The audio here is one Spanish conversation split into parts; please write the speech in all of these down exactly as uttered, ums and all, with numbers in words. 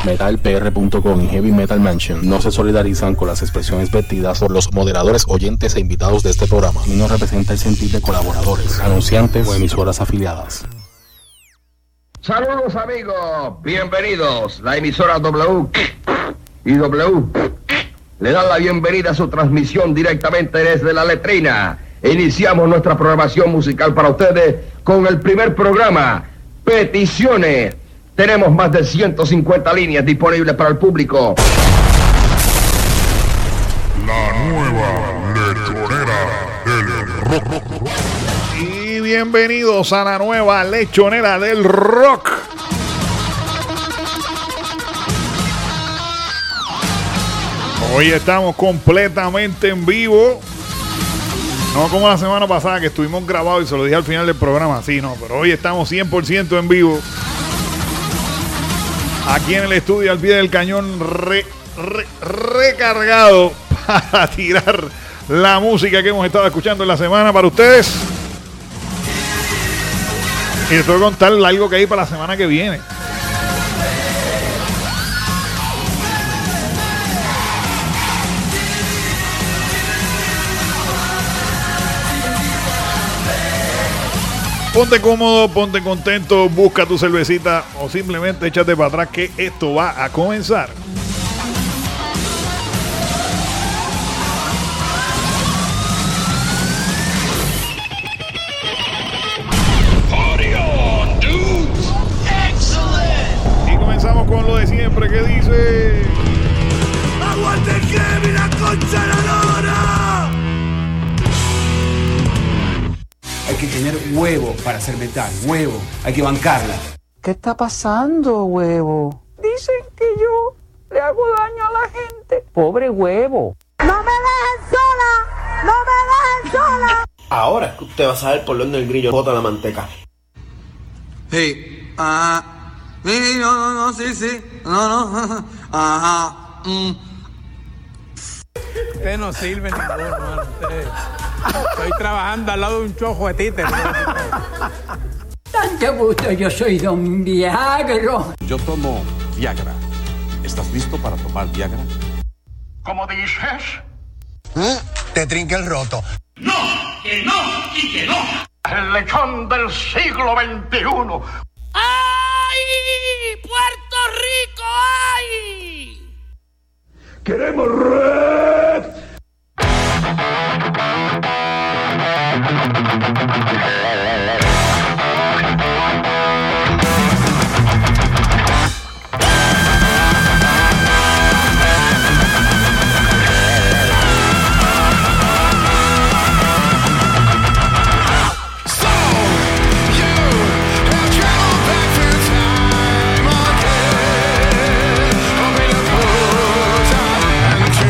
metal p r punto com y Heavy Metal Mansion no se solidarizan con las expresiones vertidas por los moderadores, oyentes e invitados de este programa y no representa el sentir de colaboradores, anunciantes o emisoras afiliadas. Saludos amigos, bienvenidos. La emisora W y W le dan la bienvenida a su transmisión directamente desde la letrina. Iniciamos nuestra programación musical para ustedes con el primer programa, Peticiones. Tenemos más de ciento cincuenta líneas disponibles para el público. La nueva lechonera del rock. Y bienvenidos a la nueva lechonera del rock. Hoy estamos completamente en vivo. No como la semana pasada que estuvimos grabados y se lo dije al final del programa. Sí, no, pero hoy estamos cien por ciento en vivo. Aquí en el estudio al pie del cañón re, re, recargado para tirar la música que hemos estado escuchando en la semana para ustedes. Y les tengo que contar algo que hay para la semana que viene. Ponte cómodo, ponte contento, busca tu cervecita o simplemente échate para atrás que esto va a comenzar. Party on, dudes. Excellent. Y comenzamos con lo de siempre que dice: ¡Aguante Kevin, la concha de la lora! Hay que tener huevo para hacer metal, huevo, hay que bancarla. ¿Qué está pasando, huevo? Dicen que yo le hago daño a la gente. Pobre huevo. ¡No me dejen sola! ¡No me dejen sola! Ahora es que usted va a saber por dónde el grillo bota la manteca. Sí, ah, sí, no, no, no, sí, sí, no, no, ajá, mm. Usted no sirve ninguno, hermano. Usted... Estoy trabajando al lado de un chojo de títer. Tanto gusto, yo soy Don Viagra. Yo tomo Viagra. ¿Estás listo para tomar Viagra? ¿Cómo dices? ¿Eh? Te trinca el roto. ¡No! ¡Que no! ¡Y que no! El lechón del siglo veintiuno. ¡Ay! ¡Puerto Rico! ¡Ay! ¡Queremos red! And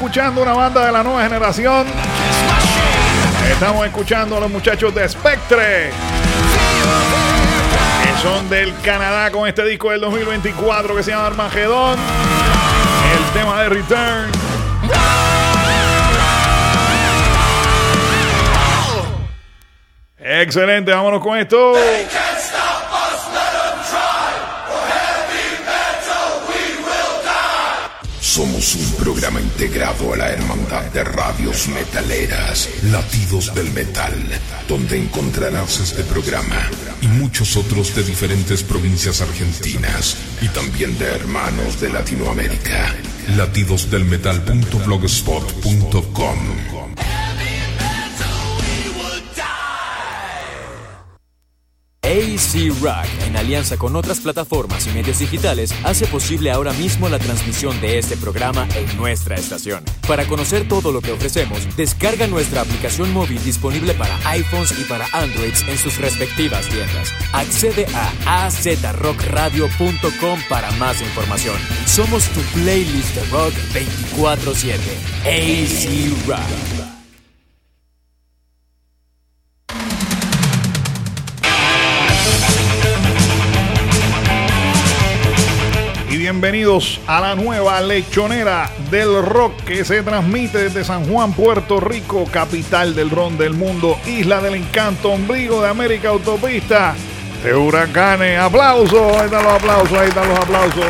escuchando una banda de la nueva generación. Estamos escuchando a los muchachos de Spectre, que son del Canadá, con este disco del dos mil veinticuatro que se llama Armagedón. El tema de Return. Excelente, vámonos con esto. Somos un programa integrado a la Hermandad de Radios Metaleras, Latidos del Metal, donde encontrarás este programa y muchos otros de diferentes provincias argentinas y también de hermanos de Latinoamérica. latidos del metal punto blogspot punto com. A C Rock, en alianza con otras plataformas y medios digitales, hace posible ahora mismo la transmisión de este programa en nuestra estación. Para conocer todo lo que ofrecemos, descarga nuestra aplicación móvil disponible para iPhones y para Androids en sus respectivas tiendas. Accede a a z rock radio punto com para más información. Somos tu playlist de rock veinticuatro siete. A C Rock. Bienvenidos a la nueva lechonera del rock que se transmite desde San Juan, Puerto Rico, capital del ron del mundo, isla del encanto, ombligo de América, autopista de huracanes. ¡Aplausos! Ahí están los aplausos, ahí están los aplausos.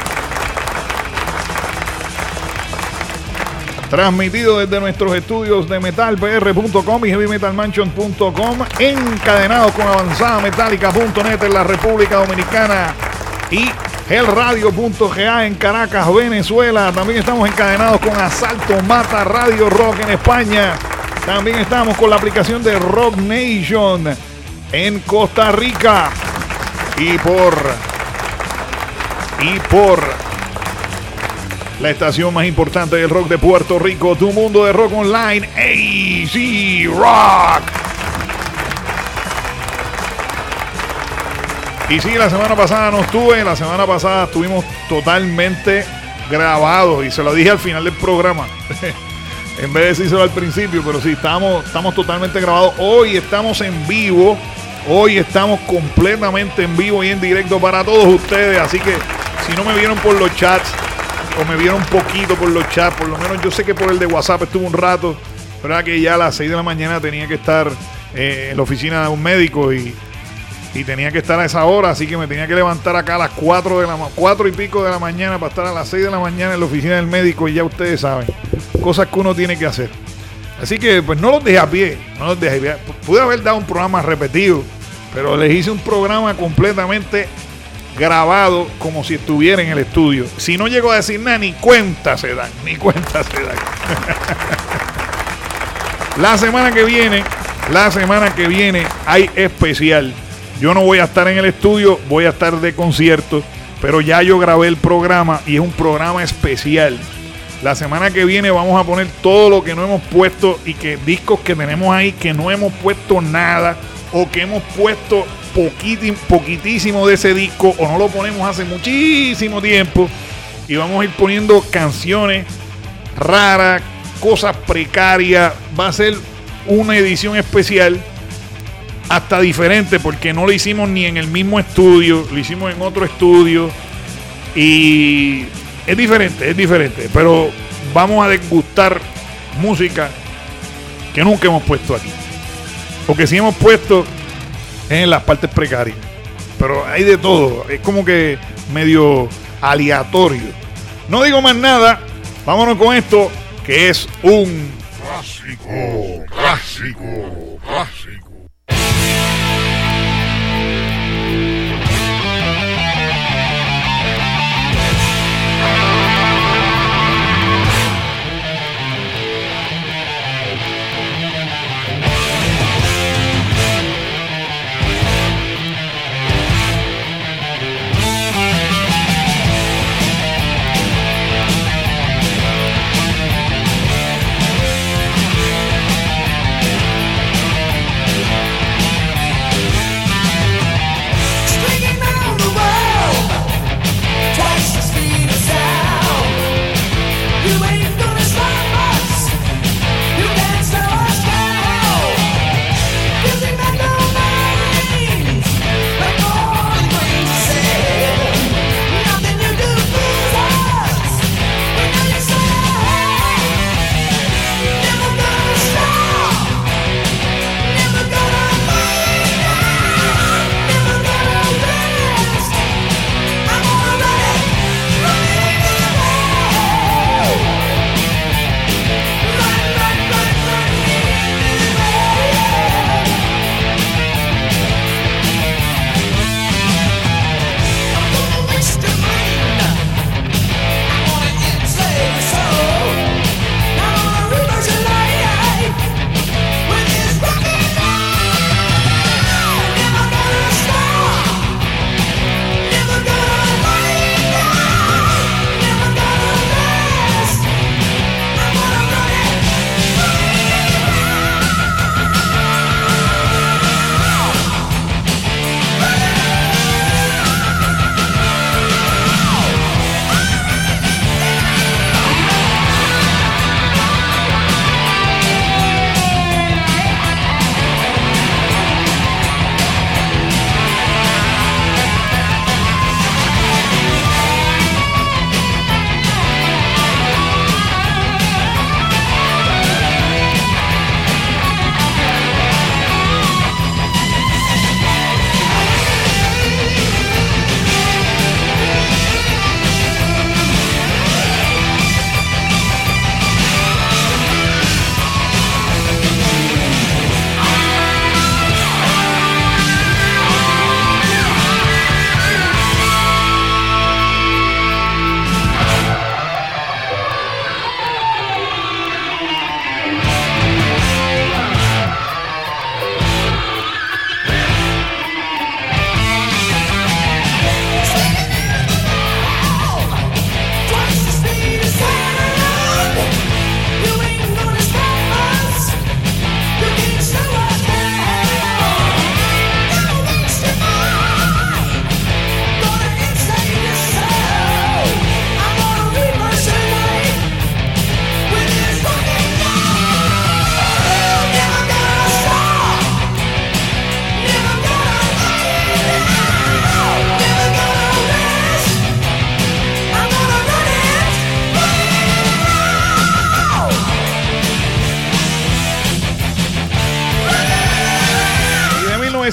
Transmitido desde nuestros estudios de metal p r punto com y heavy metal mansion punto com, encadenados con avanzada metálica punto net en la República Dominicana y el radio punto g a en Caracas, Venezuela. También estamos encadenados con Asalto Mata Radio Rock en España. También estamos con la aplicación de Rock Nation en Costa Rica. Y por y por la estación más importante del rock de Puerto Rico, Tu Mundo de Rock Online, A C Rock. Y sí, la semana pasada no estuve, la semana pasada estuvimos totalmente grabados y se lo dije al final del programa. En vez de decírselo al principio, pero sí, estamos, estamos totalmente grabados. Hoy estamos en vivo, hoy estamos completamente en vivo y en directo para todos ustedes. Así que si no me vieron por los chats o me vieron un poquito por los chats, por lo menos yo sé que por el de WhatsApp estuve un rato, verdad que ya a las seis de la mañana tenía que estar eh, en la oficina de un médico y... Y tenía que estar a esa hora, así que me tenía que levantar acá a las cuatro de la cuatro y pico de la mañana para estar a las seis de la mañana en la oficina del médico. Y ya ustedes saben, cosas que uno tiene que hacer. Así que pues no los dejé a pie, no los dejé a pie. Pude haber dado un programa repetido, pero les hice un programa completamente grabado como si estuviera en el estudio. Si no llego a decir nada, ni cuenta se dan, ni cuenta se dan. La semana que viene, la semana que viene hay especial. Yo no voy a estar en el estudio, voy a estar de concierto, pero ya yo grabé el programa y es un programa especial. La semana que viene vamos a poner todo lo que no hemos puesto y que discos que tenemos ahí que no hemos puesto nada o que hemos puesto poquiti, poquitísimo de ese disco o no lo ponemos hace muchísimo tiempo, y vamos a ir poniendo canciones raras, cosas precarias. Va a ser una edición especial, hasta diferente, porque no lo hicimos ni en el mismo estudio, lo hicimos en otro estudio y es diferente, es diferente, pero vamos a degustar música que nunca hemos puesto aquí, o que sí hemos puesto en las partes precarias, pero hay de todo, es como que medio aleatorio. No digo más nada, vámonos con esto, que es un clásico, clásico, clásico.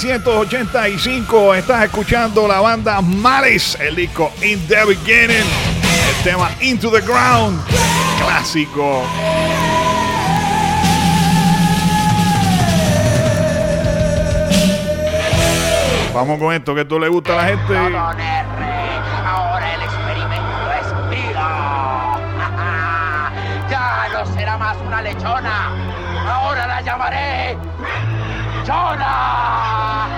novecientos ochenta y cinco. Estás escuchando la banda Malice, el disco In the Beginning, el tema Into the Ground, clásico. Vamos con esto que esto le gusta a la gente. Ahora el experimento expira. Ya no será más una lechona. Ahora la llamaré Chona.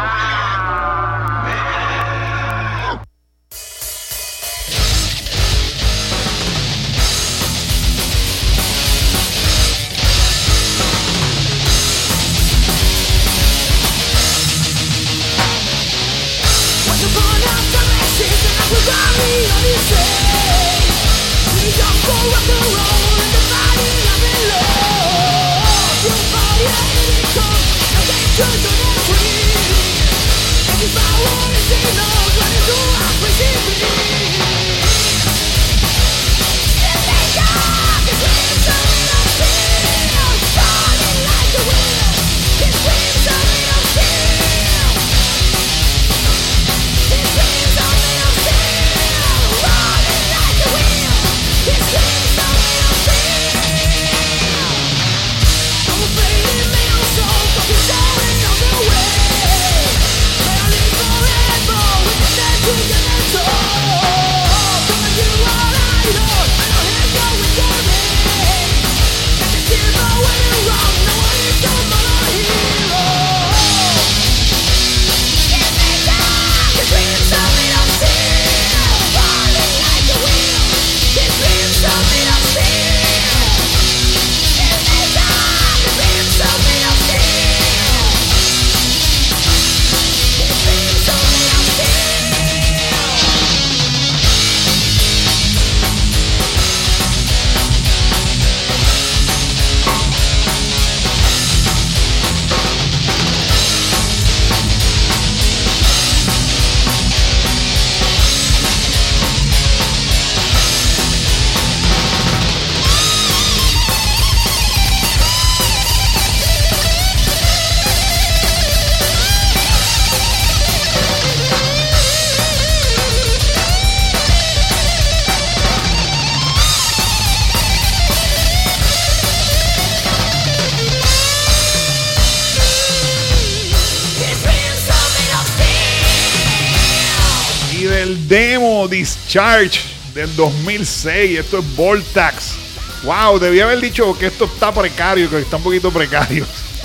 Demo Discharge del dos mil seis. Esto es Voltax. Wow, debía haber dicho que esto está precario, que está un poquito precario.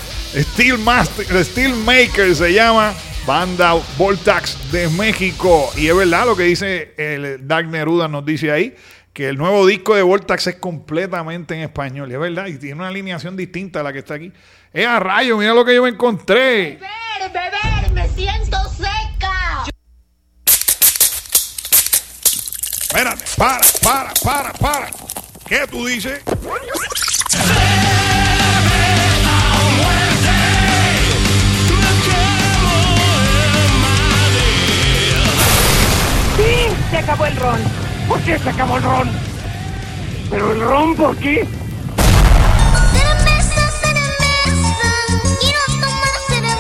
Steel Master, Steel Maker se llama, banda Voltax de México. Y es verdad lo que dice el Dark Neruda, nos dice ahí que el nuevo disco de Voltax es completamente en español. Y es verdad, y tiene una alineación distinta a la que está aquí. ¡Eh, a rayo! Mira lo que yo me encontré. Beber, beber, me siento seca. Espérate, para, para, para, para. ¿Qué tú dices? ¡Sí! Se acabó el ron. ¿Por qué se acabó el ron? ¿Pero el ron por qué? Cerveza, cerveza, quiero tomar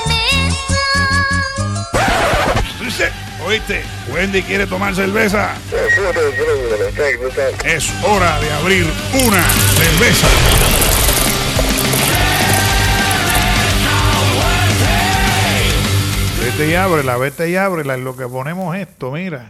cerveza. Dice, oíste, Wendy quiere tomar cerveza. Es hora de abrir una cerveza. Vete y ábrela, vete y ábrela. En lo que ponemos esto, mira.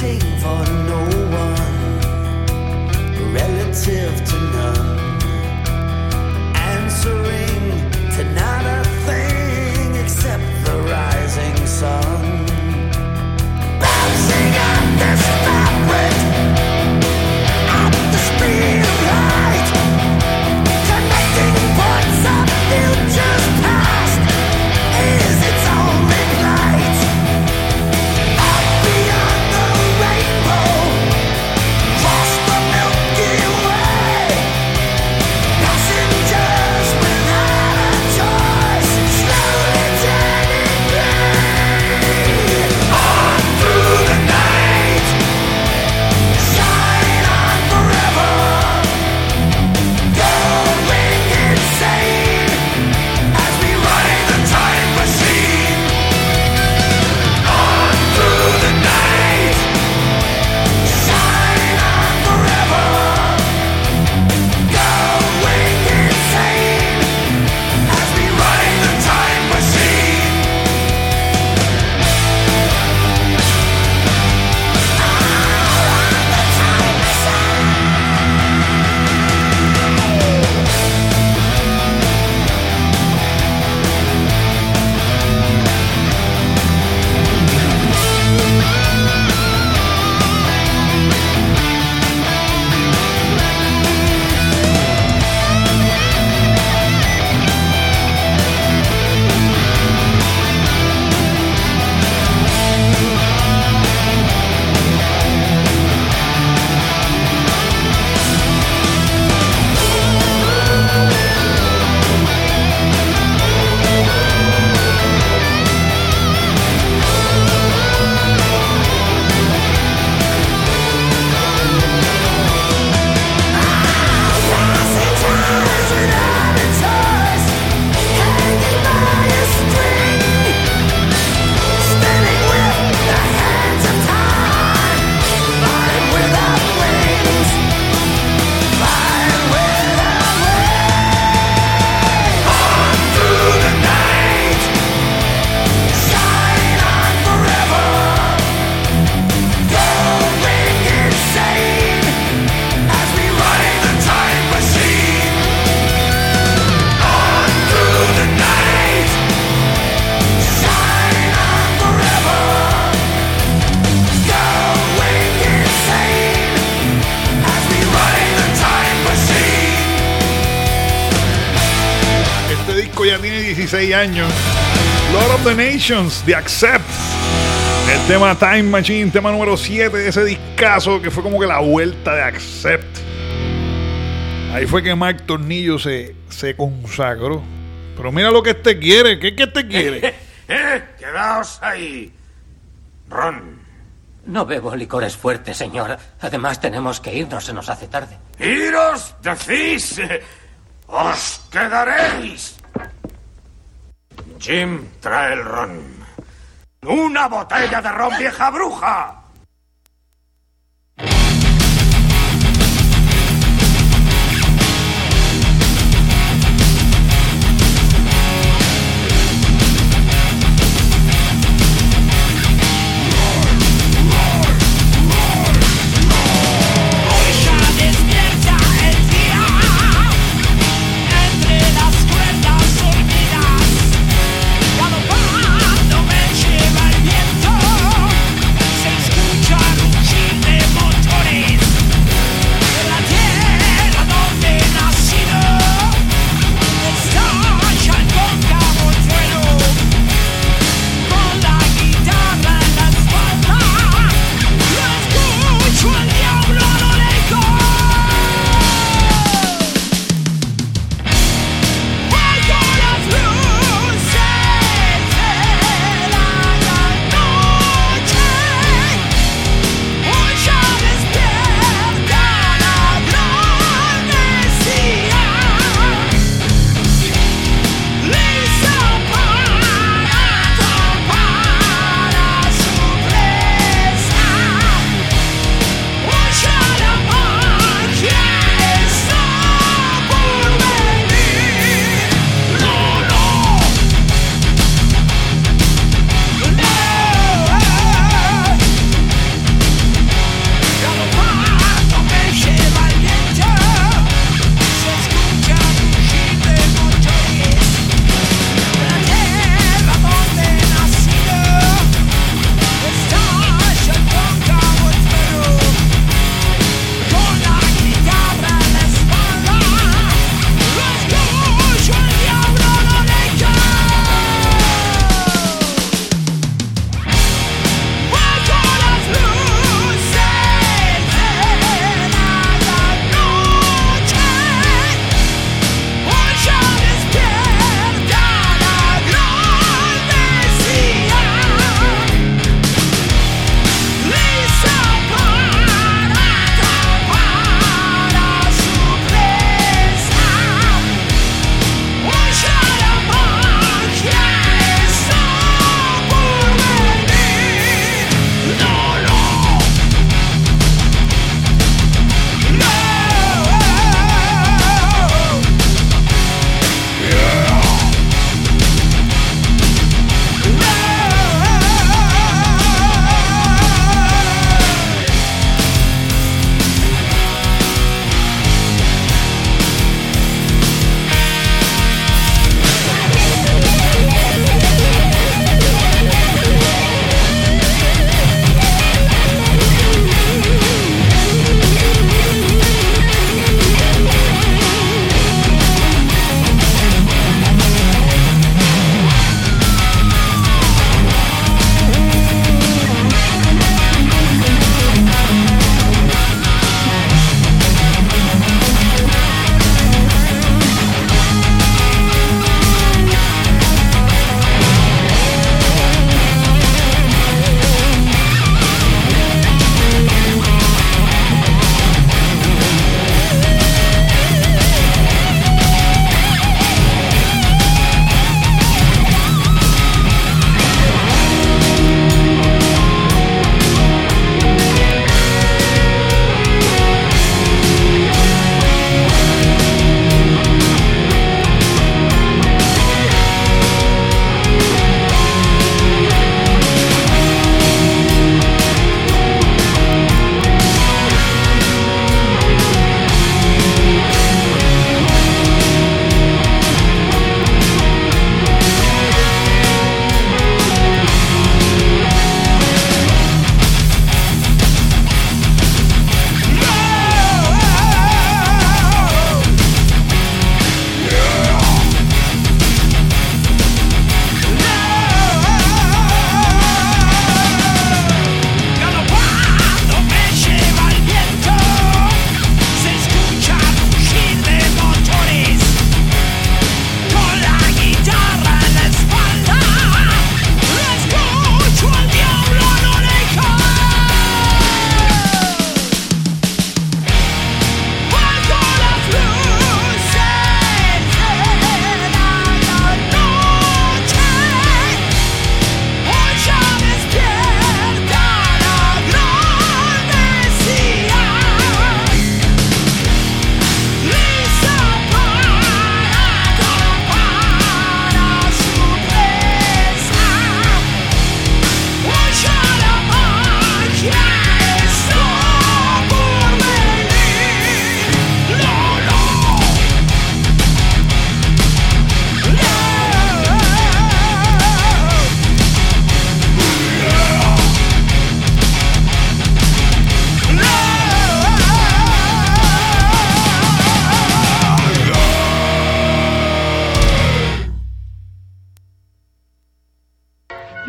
waiting for no one, relative to none, answering to not a thing except the rising sun. Bouncing on this fabric at the speed of light, connecting points of futures past is its only plight. Up beyond the rainbow, across the Milky Way, passengers without a choice, slowly turning gray. On through the night, shine on forever, going insane as we ride the time machine. On through the night, shine on forever, going insane as we ride the time machine. Ya tiene dieciséis años. Lord of the Nations, The Accept. El tema Time Machine, tema número siete de ese discazo que fue como que la vuelta de Accept. Ahí fue que Mike Tornillo se, se consagró. Pero mira lo que este quiere. ¿Qué es que este quiere? ¡Eh! ¡Quedaos ahí! Ron. No bebo licores fuertes, señor. Además tenemos que irnos, se nos hace tarde. ¡Iros, decís! ¡Os quedaréis! Jim, trae el ron. ¡Una botella de ron, vieja bruja! Galopando me lleva el viento, se escucha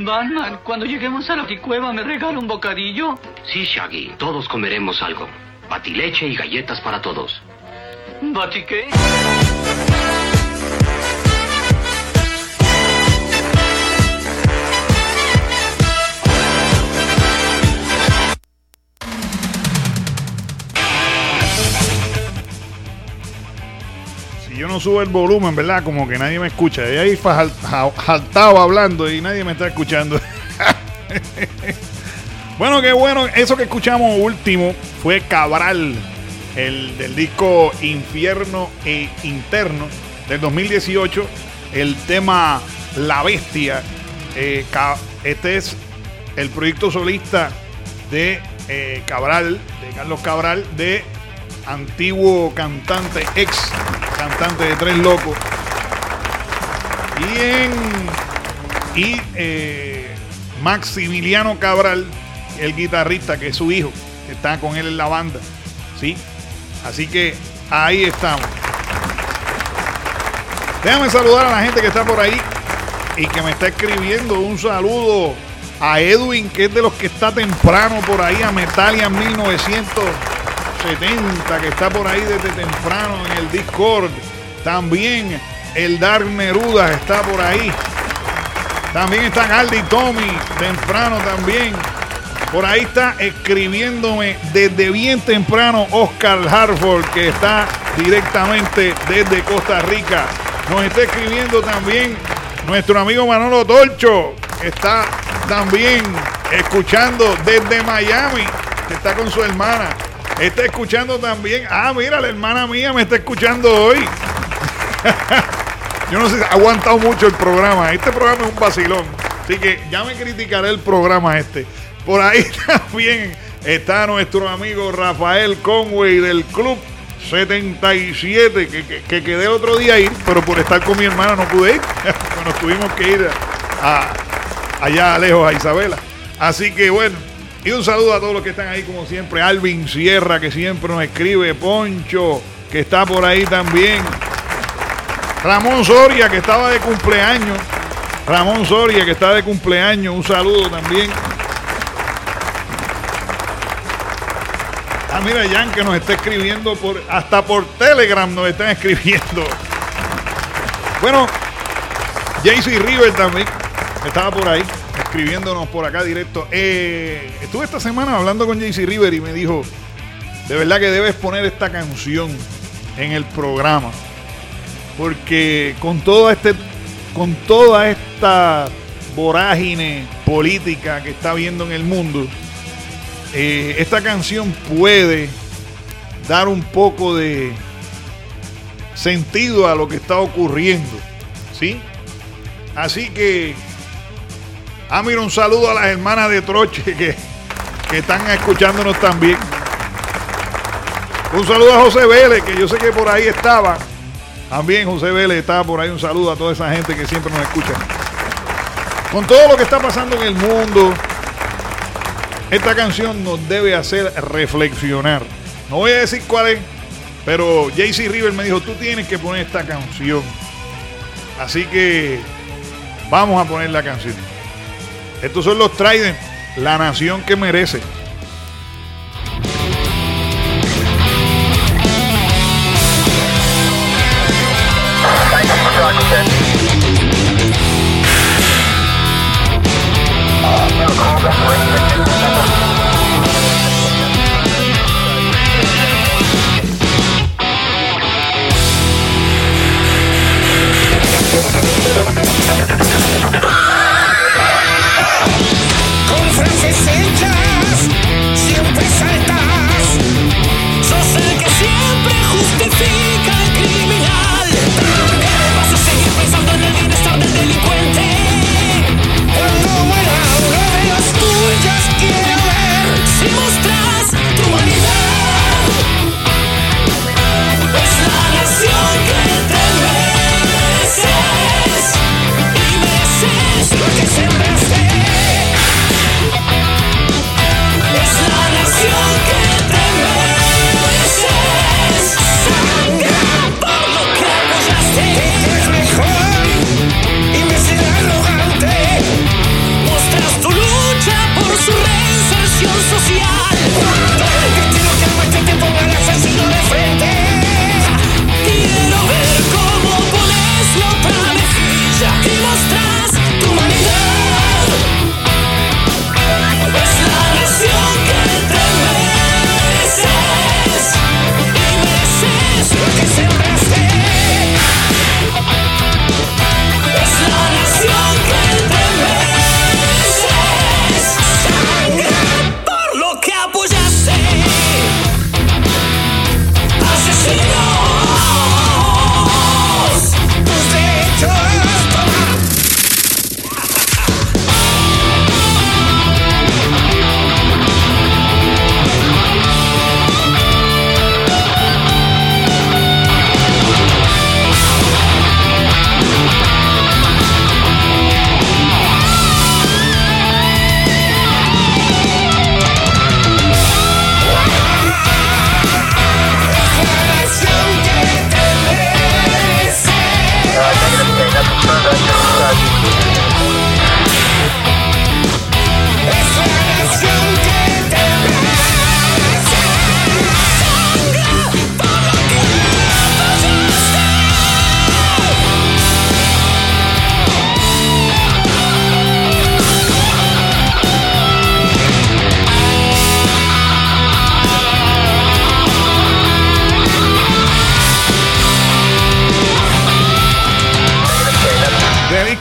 Batman, cuando lleguemos a la Baticueva, ¿me regala un bocadillo? Sí, Shaggy, todos comeremos algo. Batileche y galletas para todos. ¿Bati qué? Yo no subo el volumen, ¿verdad? Como que nadie me escucha. Y ahí jaltaba hablando y nadie me está escuchando. Bueno, qué bueno. Eso que escuchamos último fue Cabral, el del disco Infierno e Interno del dos mil dieciocho. El tema La Bestia. Eh, este es el proyecto solista de eh, Cabral, de Carlos Cabral, de antiguo cantante, ex cantante de Tres Locos. Y en y eh, Maximiliano Cabral, el guitarrista, que es su hijo, que está con él en la banda, ¿sí? Así que ahí estamos. Déjame saludar a la gente que está por ahí y que me está escribiendo. Un saludo a Edwin, que es de los que está temprano por ahí, a Metalia mil novecientos setenta, que está por ahí desde temprano en el Discord. También el Dark Neruda está por ahí. También está Aldi Tommy, temprano también. Por ahí está escribiéndome desde bien temprano Oscar Harford, que está directamente desde Costa Rica. Nos está escribiendo también nuestro amigo Manolo Torcho, que está también escuchando desde Miami, que está con su hermana. Está escuchando también. Ah, mira, la hermana mía me está escuchando hoy. Yo no sé si ha aguantado mucho el programa. Este programa es un vacilón. Así que ya me criticaré el programa este. Por ahí también está nuestro amigo Rafael Conway del Club setenta y siete, que, que, que quedé otro día a ir, pero por estar con mi hermana no pude ir. Nos tuvimos que ir a, a, allá lejos a Isabela. Así que bueno. Y un saludo a todos los que están ahí, como siempre. Alvin Sierra, que siempre nos escribe. Poncho, que está por ahí también. Ramón Soria, que estaba de cumpleaños. Ramón Soria, que está de cumpleaños. Un saludo también. Ah, mira, Jan, que nos está escribiendo por, hasta por Telegram nos están escribiendo. Bueno, J C River también estaba por ahí, escribiéndonos por acá directo. Eh, estuve esta semana hablando con J C River y me dijo, de verdad que debes poner esta canción en el programa, porque con toda este, con toda esta vorágine política que está habiendo en el mundo, eh, esta canción puede dar un poco de sentido a lo que está ocurriendo, ¿sí? Así que, ah, mira, un saludo a las hermanas de Troche que, que están escuchándonos también. Un saludo a José Vélez, que yo sé que por ahí estaba. También José Vélez estaba por ahí. Un saludo a toda esa gente que siempre nos escucha. Con todo lo que está pasando en el mundo, esta canción nos debe hacer reflexionar. No voy a decir cuál es, pero J C River me dijo, tú tienes que poner esta canción. Así que vamos a poner la canción. Estos son los Trident, la nación que merece. Con frases hechas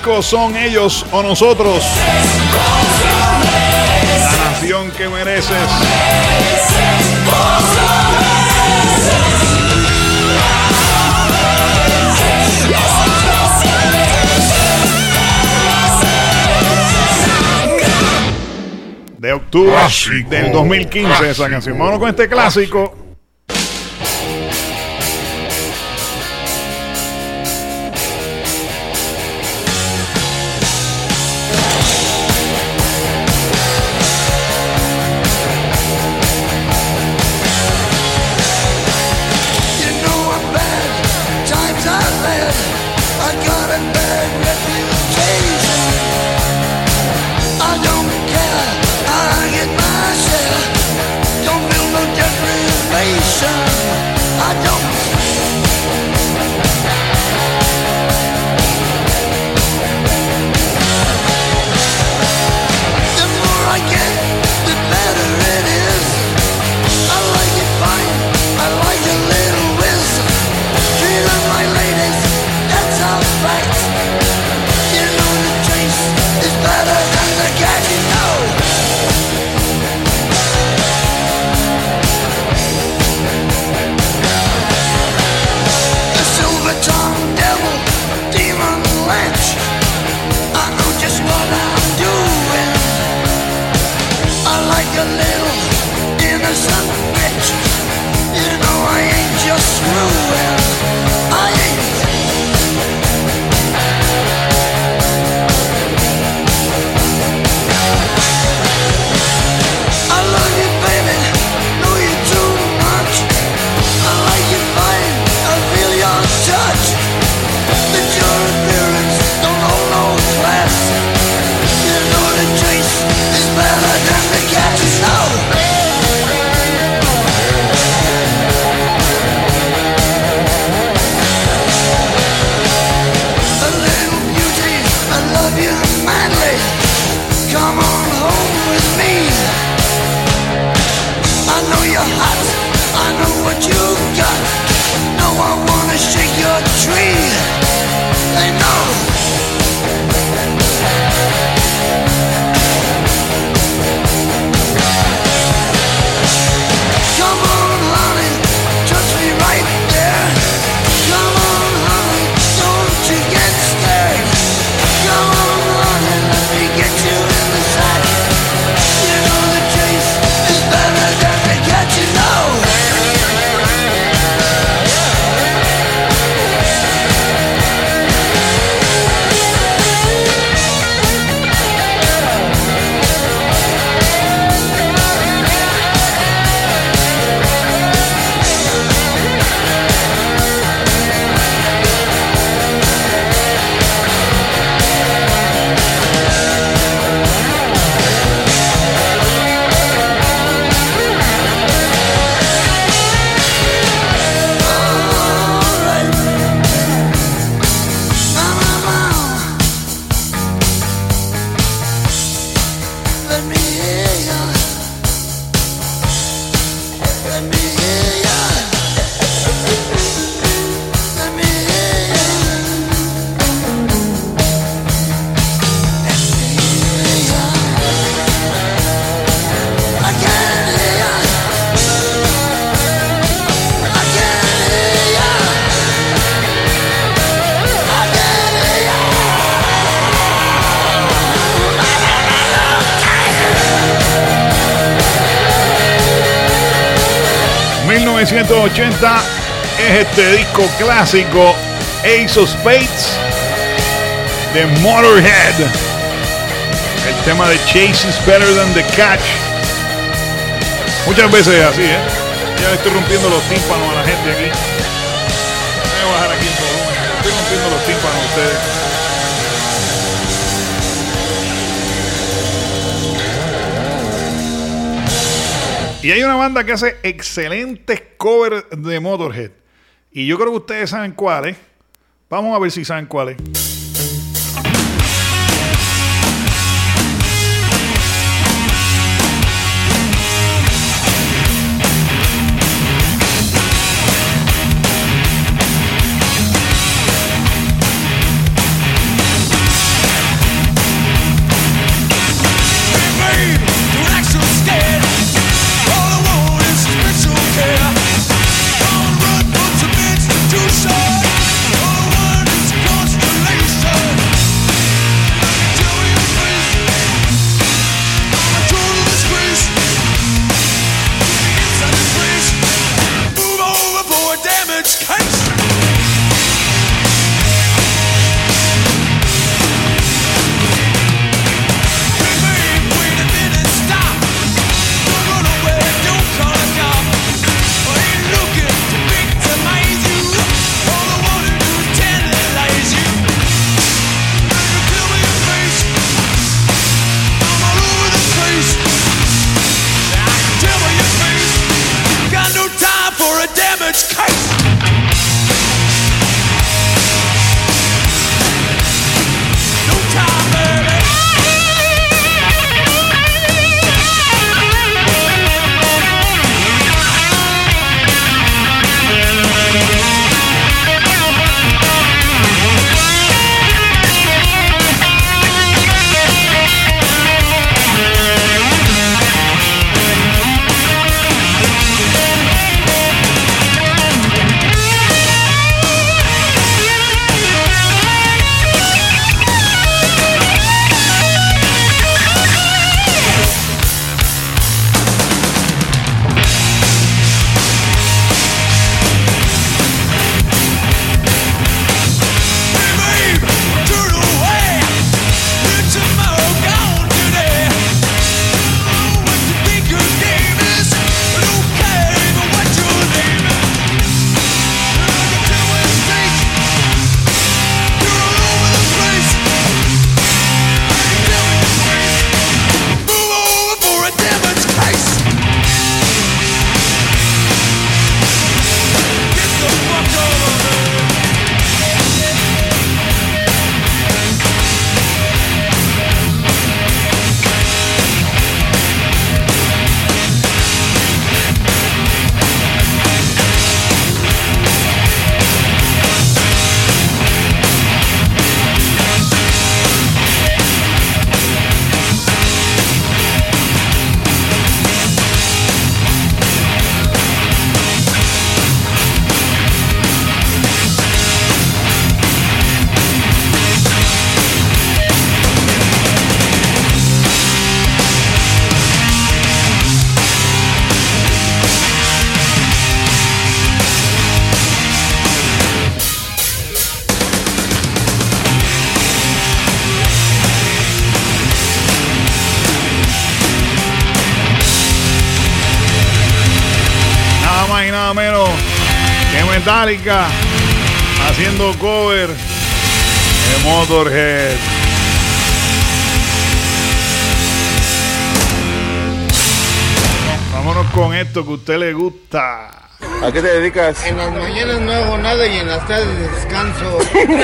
disco Son Ellos o Nosotros. La nación que mereces. De octubre clásico del dos mil quince clásico. Esa canción. Vámonos con este clásico. mil novecientos ochenta es este disco clásico Ace of Spades de Motorhead. El tema de Chase is better than the catch. Muchas veces es así, ¿eh? Ya le estoy rompiendo los tímpanos a la gente aquí. Voy a bajar aquí el volumen. Estoy rompiendo los tímpanos a ustedes. Y hay una banda que hace excelentes covers de Motorhead. Y yo creo que ustedes saben cuáles. Vamos a ver si saben cuáles. case. Menos que Metallica haciendo cover de Motorhead. Vámonos con esto que a usted le gusta. ¿A qué te dedicas? En las mañanas no hago nada y en las tardes descanso.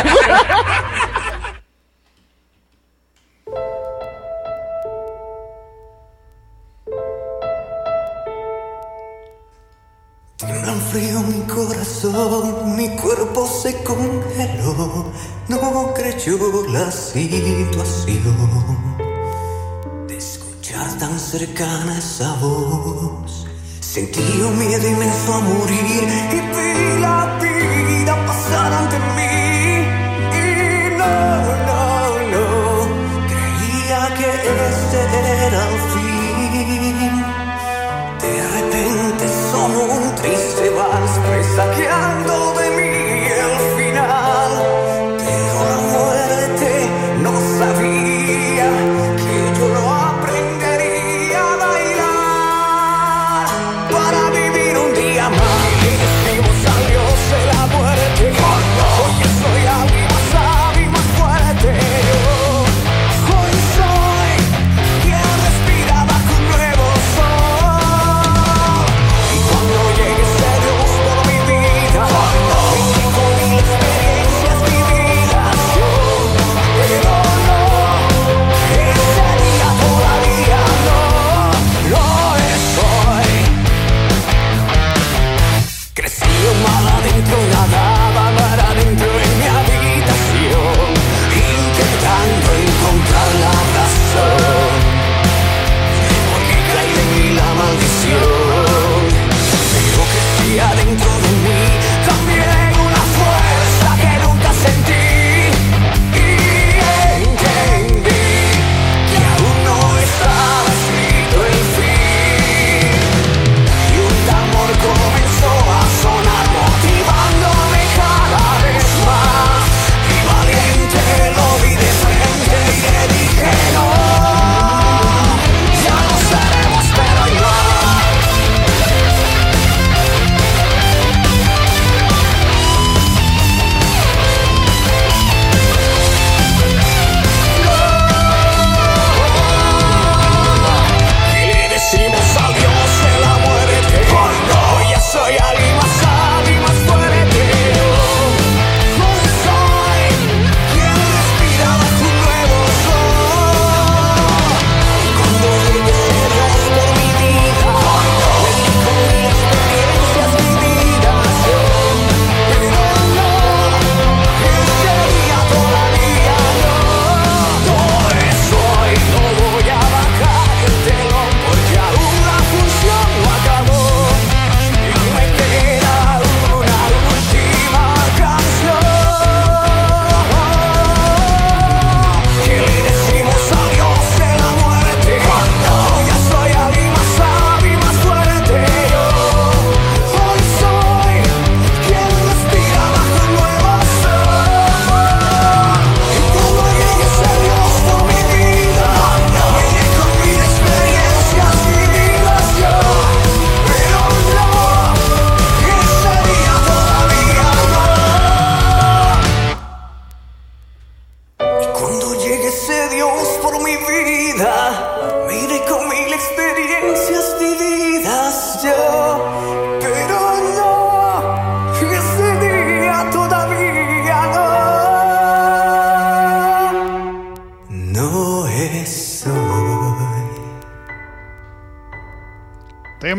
Tan frío mi corazón, mi cuerpo se congeló, no creyó la situación de escuchar tan cercana esa voz. Sentí un miedo inmenso a morir y vi la vida pasar ante mí. Y no, no, no, creía que este era el fin. De repente sonó un triste vals presagiando de mí el final. Pero la muerte no sabía que yo lo aprendería a bailar para vivir un día más. Y decimos adiós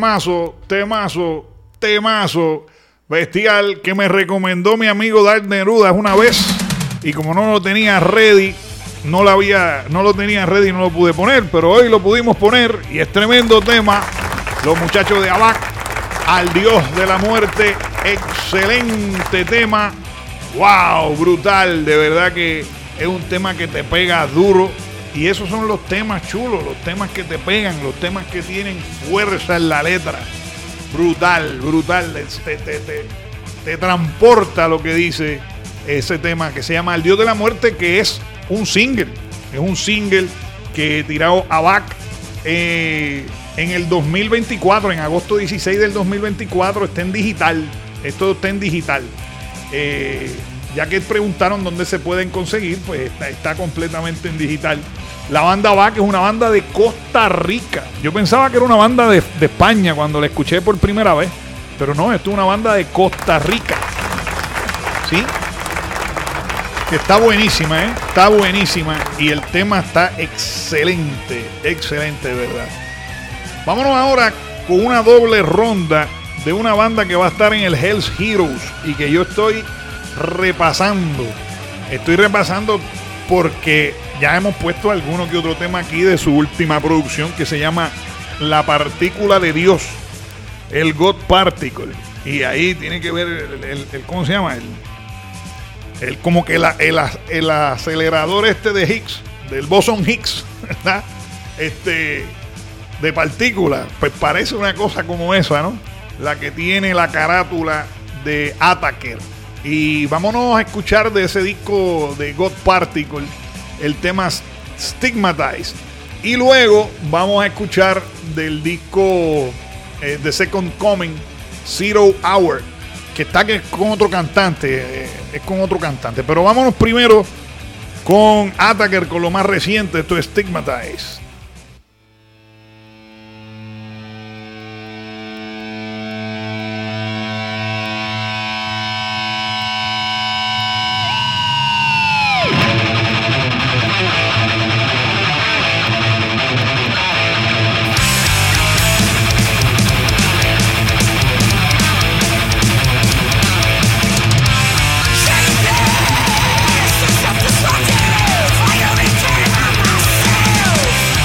temazo, temazo, temazo bestial que me recomendó mi amigo Dark Neruda una vez y como no lo tenía ready, no lo había, no lo tenía ready y no lo pude poner, pero hoy lo pudimos poner y es tremendo tema. Los muchachos de Abac, Al Dios de la Muerte, excelente tema. Wow, brutal, de verdad que es un tema que te pega duro. Y esos son los temas chulos, los temas que te pegan, los temas que tienen fuerza en la letra. Brutal, brutal. Te, te, te, te transporta lo que dice ese tema que se llama Al Dios de la Muerte, que es un single. Es un single que tirado Abac eh, en el dos mil veinticuatro, en agosto dieciséis del dos mil veinticuatro. Está en digital. Esto está en digital. Eh, ya que preguntaron dónde se pueden conseguir, pues está, está completamente en digital. La banda Abac es una banda de Costa Rica. Yo pensaba que era una banda de, de España cuando la escuché por primera vez, pero no, esto es una banda de Costa Rica. ¿Sí? Que está buenísima, ¿eh? Está buenísima y el tema está excelente, excelente, de verdad. Vámonos ahora con una doble ronda de una banda que va a estar en el Hell's Heroes y que yo estoy repasando. Estoy repasando porque ya hemos puesto alguno que otro tema aquí de su última producción que se llama La Partícula de Dios, el God Particle. Y ahí tiene que ver el, el, el ¿cómo se llama? El, el como que la, el, el acelerador este de Higgs, del bosón Higgs, ¿verdad? Este, de partículas. Pues parece una cosa como esa, ¿no? La que tiene la carátula de Attacker. Y vámonos a escuchar de ese disco de God Particle el tema Stigmatized. Y luego vamos a escuchar del disco eh, The Second Coming, Zero Hour, que está que con otro cantante, eh, es con otro cantante. Pero vámonos primero con Attacker, con lo más reciente. Esto es Stigmatized. Self-destructive, I only care about myself.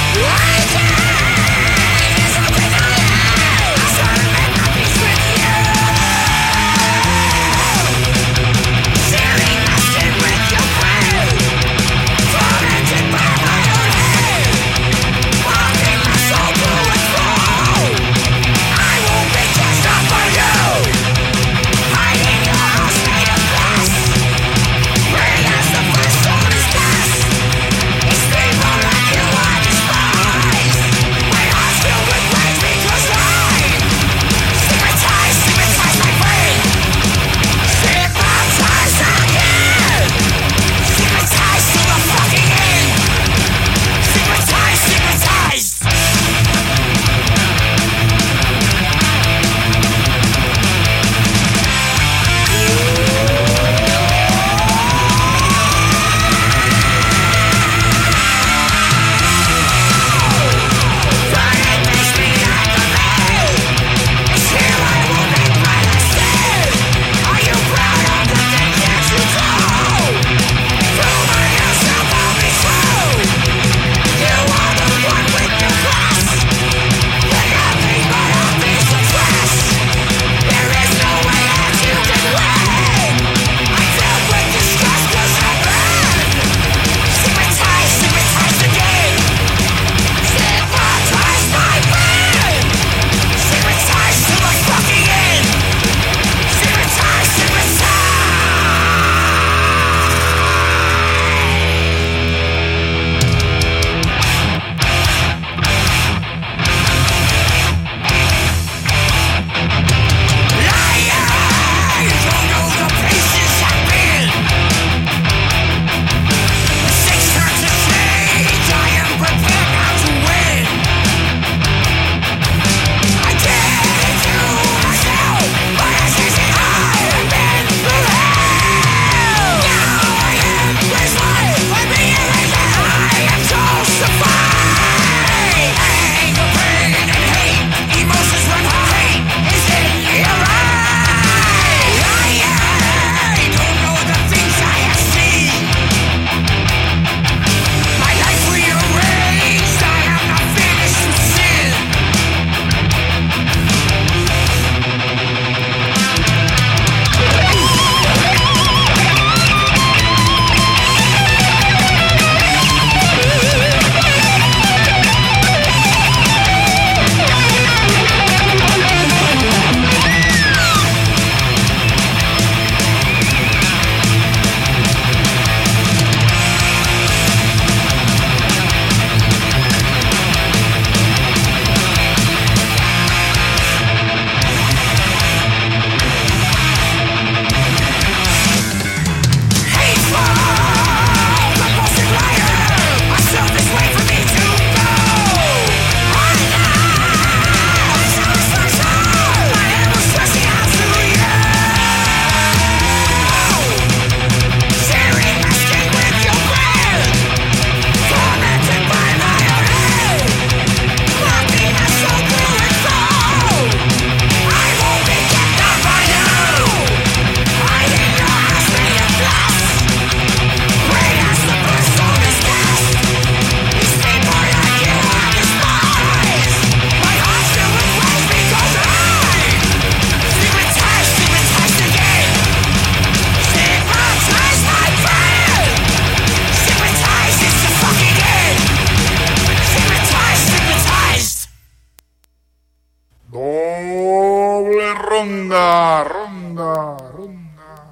de ronda, ronda, ronda.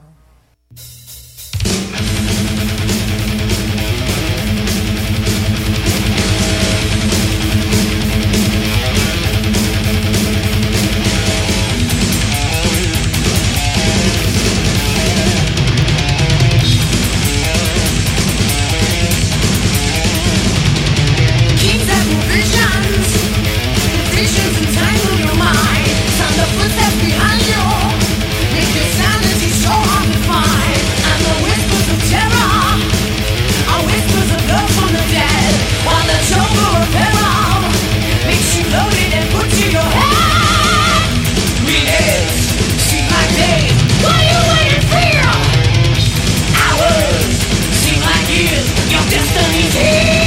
Behind you, make your sanity so hard to find. And the whispers of terror are whispers of love from the dead. While the choker of peril makes you loaded and put to your head. Minutes seem like days. What are you waiting for? Hours seem like years. Your destiny's here.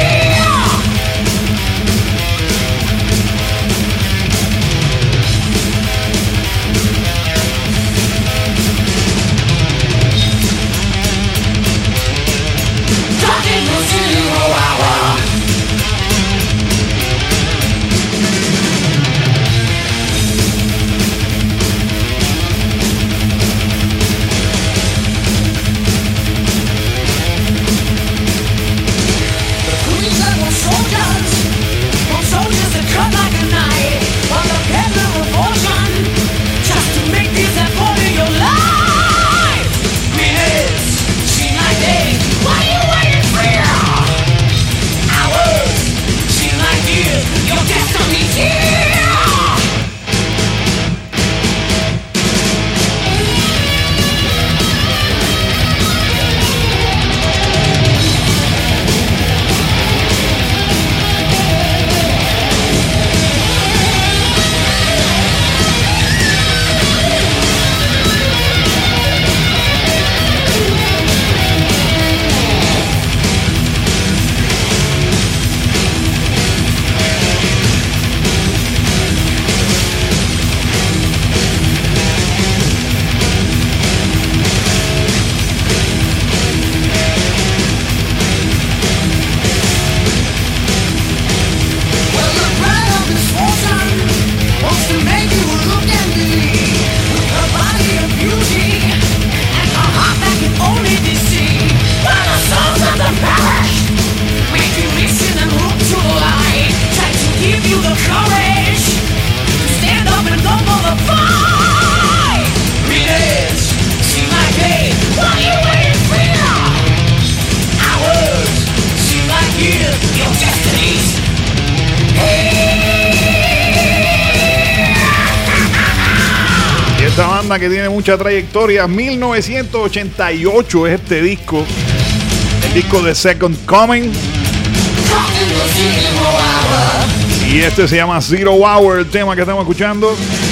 Esta banda que tiene mucha trayectoria, mil novecientos ochenta y ocho es este disco, el disco de Second Coming, y este se llama Zero Hour, el tema que estamos escuchando.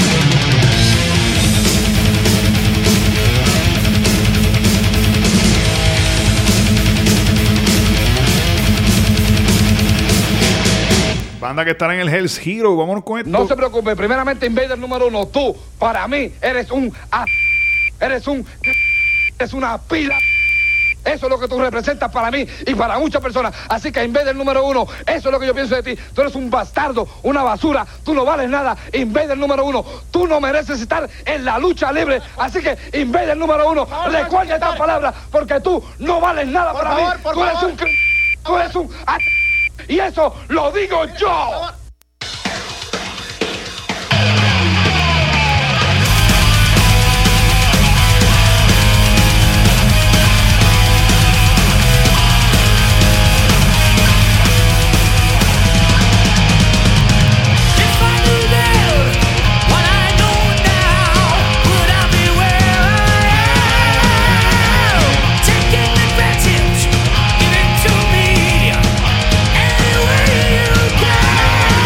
Banda que estará en el Hell's Hero. Vámonos con esto. No se preocupe. Primeramente, Invader número uno. Tú, para mí, eres un... A... Eres un... Es una pila... Eso es lo que tú representas para mí y para muchas personas. Así que Invader número uno, eso es lo que yo pienso de ti. Tú eres un bastardo, una basura. Tú no vales nada. Invader número uno. Tú no mereces estar en la lucha libre. Así que Invader número uno, recuerda esta palabra porque tú no vales nada para favor, mí. por Tú eres favor. un... Tú eres un... Y eso lo digo yo. Anyway you can.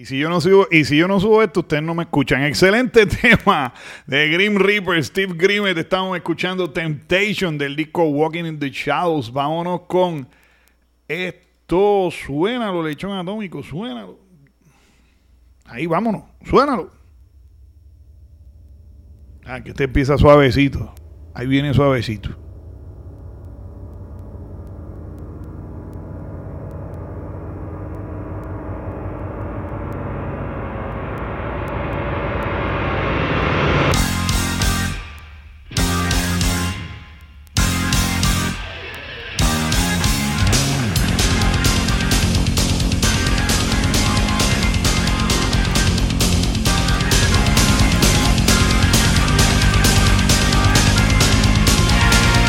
Y si yo no subo, y si yo no subo esto, ustedes no me escuchan. Excelente tema de Grim Reaper, Steve Grimmett. Estamos escuchando Temptation del disco Walking in the Shadows. Vámonos con esto. Suénalo, lechón atómico, suénalo. Ahí, vámonos, suénalo. Ah, que este empieza suavecito. Ahí viene suavecito. Thank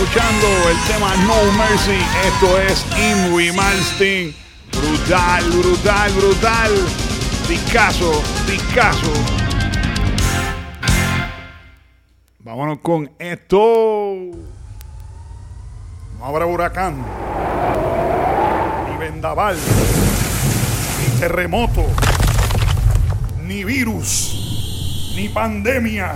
escuchando el tema No Mercy. Esto es Ingrid Malmsteen. Brutal, brutal, brutal. Discazo, discazo. Vámonos con esto. No habrá huracán, ni vendaval, ni terremoto, ni virus, ni pandemia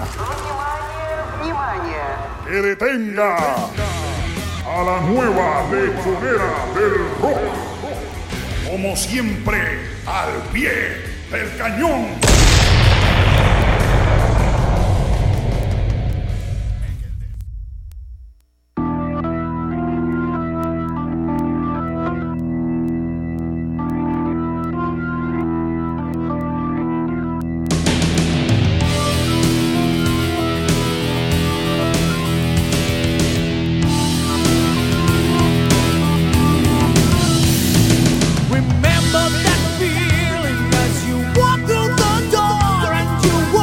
que detenga a la nueva lechonera del rock. Como siempre, al pie del cañón. Remember that feeling as you walk through the door and you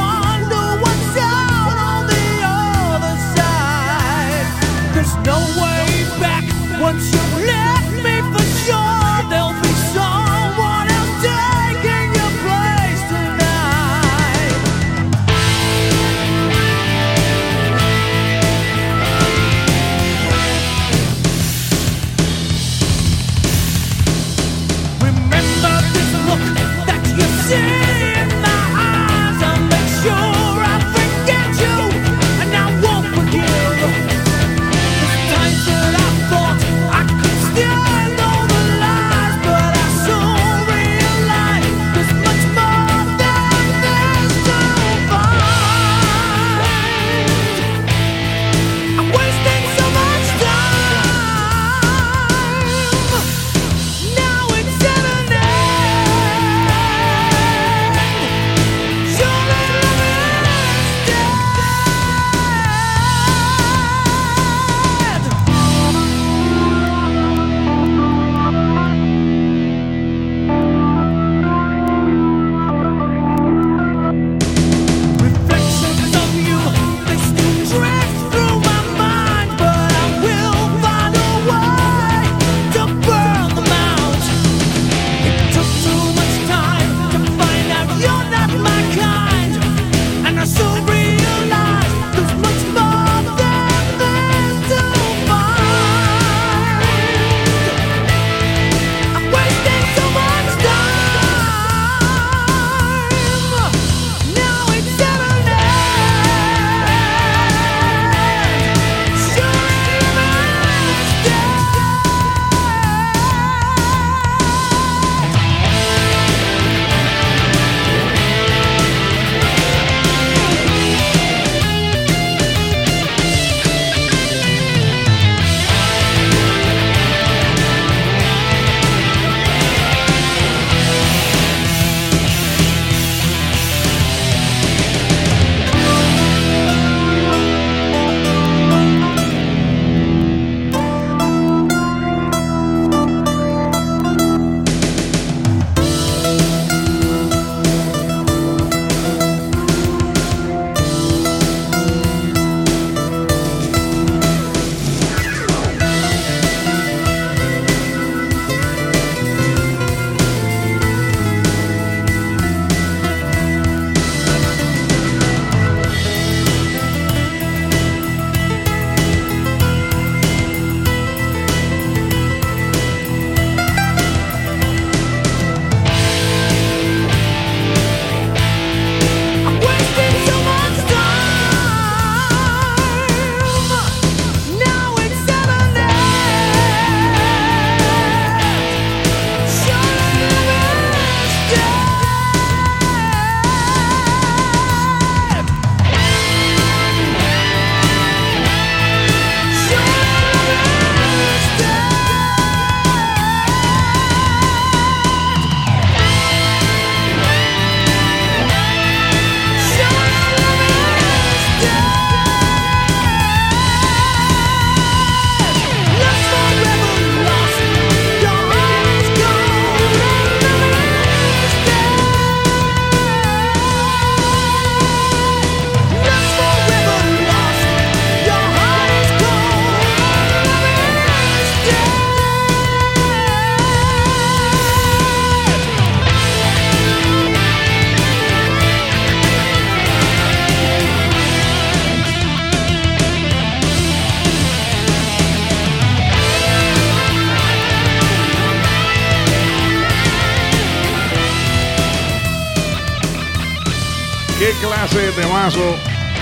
¿Qué clase de temazo?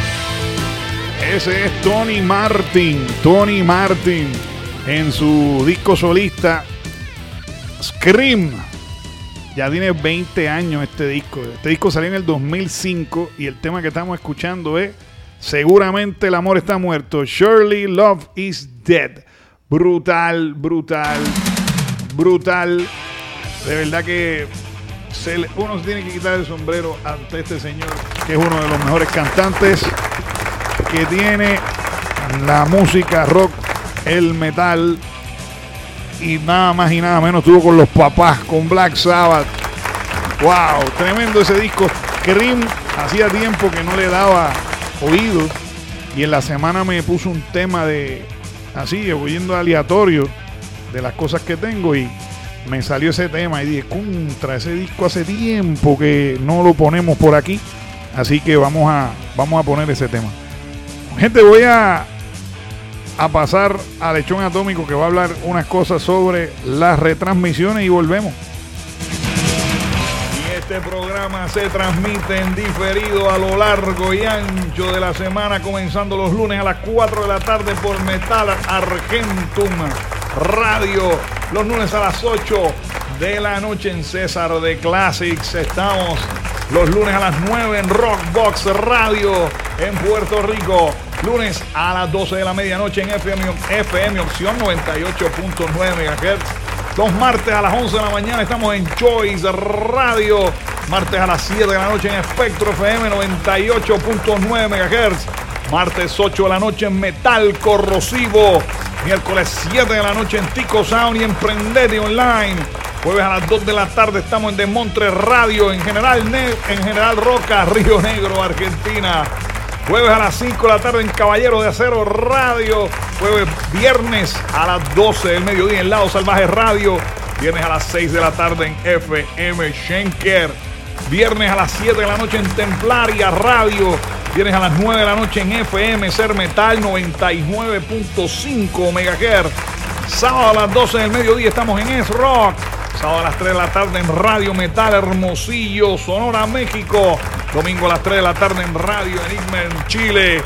Ese es Tony Martin. Tony Martin en su disco solista Scream. Ya tiene veinte años este disco. Este disco salió en el dos mil cinco y el tema que estamos escuchando es Seguramente el amor está muerto. Surely Love is Dead. Brutal, brutal, brutal. De verdad que se le, uno se tiene que quitar el sombrero ante este señor, que es uno de los mejores cantantes que tiene la música rock, el metal, y nada más y nada menos estuvo con los papás, con Black Sabbath. Wow, tremendo ese disco. Scream, hacía tiempo que no le daba oído y en la semana me puso un tema de así, oyendo aleatorio de las cosas que tengo y me salió ese tema y dije, contra, ese disco hace tiempo que no lo ponemos por aquí, así que vamos a, vamos a poner ese tema. Gente, voy a a pasar a Lechón Atómico, que va a hablar unas cosas sobre las retransmisiones y volvemos. Este programa se transmite en diferido a lo largo y ancho de la semana, comenzando los lunes a las cuatro de la tarde por Metal Argentum Radio, los lunes a las ocho de la noche en César de Classics. Estamos los lunes a las nueve en Rockbox Radio en Puerto Rico, lunes a las doce de la medianoche en F M, F M Opción noventa y ocho punto nueve megahertz. Los martes a las once de la mañana estamos en Choice Radio. Martes a las siete de la noche en Espectro F M noventa y ocho punto nueve megahertz. Martes ocho de la noche en Metal Corrosivo. Miércoles siete de la noche en Tico Sound y en Prendete Online. Jueves a las dos de la tarde estamos en Demontre Radio, en General, ne- en General Roca, Río Negro, Argentina. Jueves a las cinco de la tarde en Caballero de Acero Radio. Jueves, viernes a las doce del mediodía en Lado Salvaje Radio. Viernes a las seis de la tarde en F M Schenker. Viernes a las siete de la noche en Templaria Radio. Viernes a las nueve de la noche en F M Ser Metal noventa y nueve punto cinco megahertz. Sábado a las doce del mediodía estamos en S-Rock. Sábado a las tres de la tarde en Radio Metal Hermosillo, Sonora, México. Domingo a las tres de la tarde en Radio Enigma en Chile.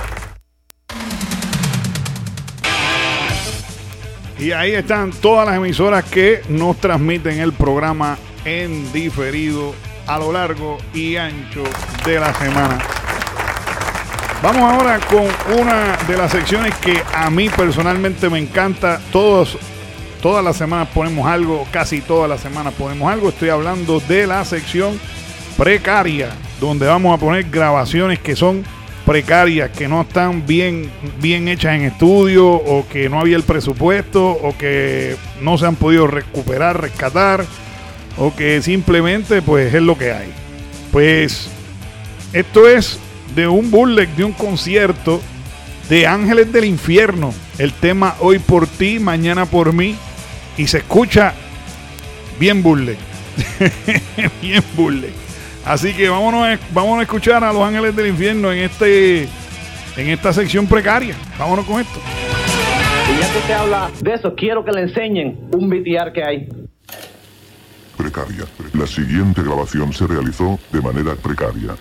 Y ahí están todas las emisoras que nos transmiten el programa en diferido a lo largo y ancho de la semana. Vamos ahora con una de las secciones que a mí personalmente me encanta. Todos, todas las semanas ponemos algo, casi todas las semanas ponemos algo. Estoy hablando de la sección precaria, donde vamos a poner grabaciones que son precarias, que no están bien, bien hechas en estudio, o que no había el presupuesto, o que no se han podido recuperar, rescatar, o que simplemente pues es lo que hay. Pues esto es de un bootleg de un concierto de Ángeles del Infierno, el tema Hoy por ti, mañana por mí, y se escucha bien bootleg. Bien bootleg. Así que vámonos a, vámonos a escuchar a los Ángeles del Infierno en este en esta sección precaria. Vámonos con esto. Y ya que usted habla de eso, quiero que le enseñen un V T R que hay. Precaria. La siguiente grabación se realizó de manera precaria.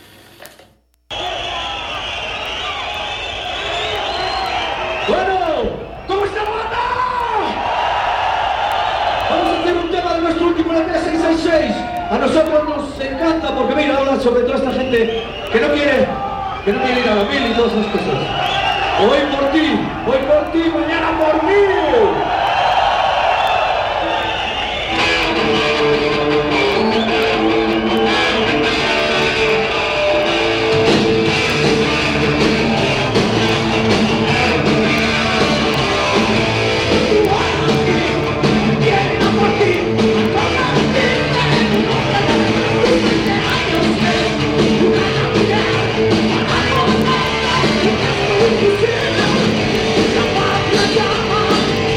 Bueno, ¿cómo está la banda? Vamos a hacer un tema de nuestro último L P seiscientos sesenta y seis. A nosotros nos encanta porque mira, habla sobre toda esta gente que no quiere, que no quiere ir a la mil y todas esas cosas. Hoy por ti, hoy por ti, mañana por mí. Yeah.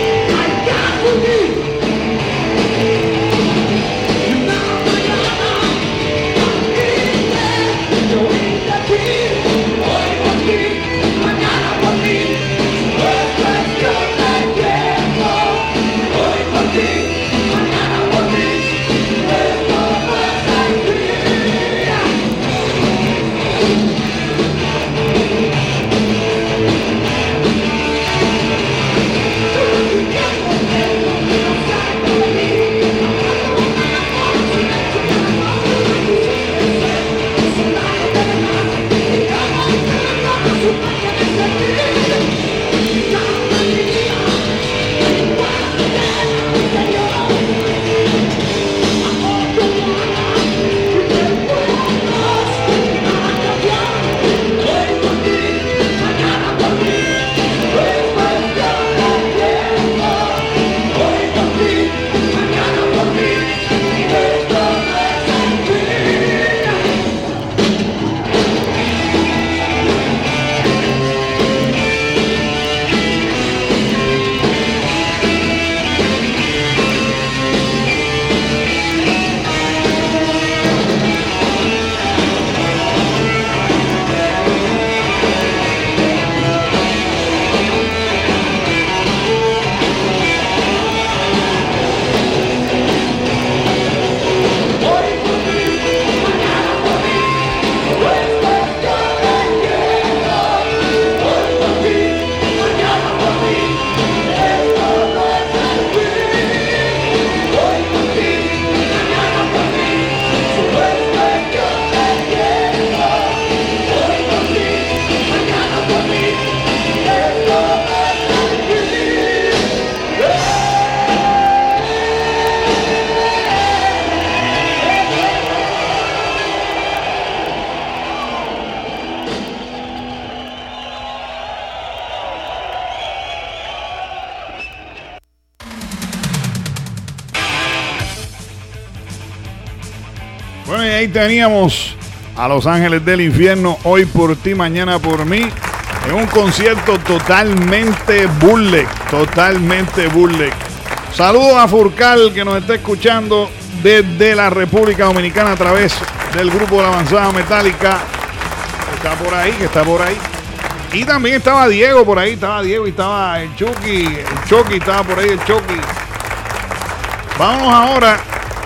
Bueno, y ahí teníamos a Los Ángeles del Infierno, hoy por ti, mañana por mí, en un concierto totalmente bootleg, totalmente bootleg. Saludos a Furcal, que nos está escuchando desde la República Dominicana a través del grupo de la Avanzada Metálica, que está por ahí, que está por ahí. Y también estaba Diego por ahí, estaba Diego y estaba el Chucky, el Chucky, estaba por ahí el Chucky. Vámonos ahora.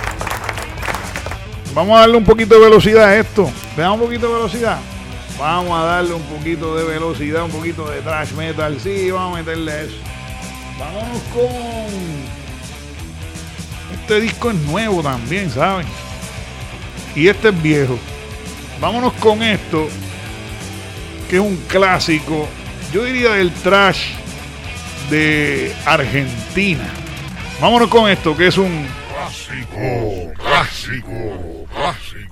Vamos a darle un poquito de velocidad a esto. Veamos un poquito de velocidad. Vamos a darle un poquito de velocidad, un poquito de thrash metal. Sí, vamos a meterle eso. Vámonos con... Este disco es nuevo también, ¿saben? Y este es viejo. Vámonos con esto, que es un clásico, yo diría del thrash de Argentina. Vámonos con esto, que es un clásico, clásico, clásico.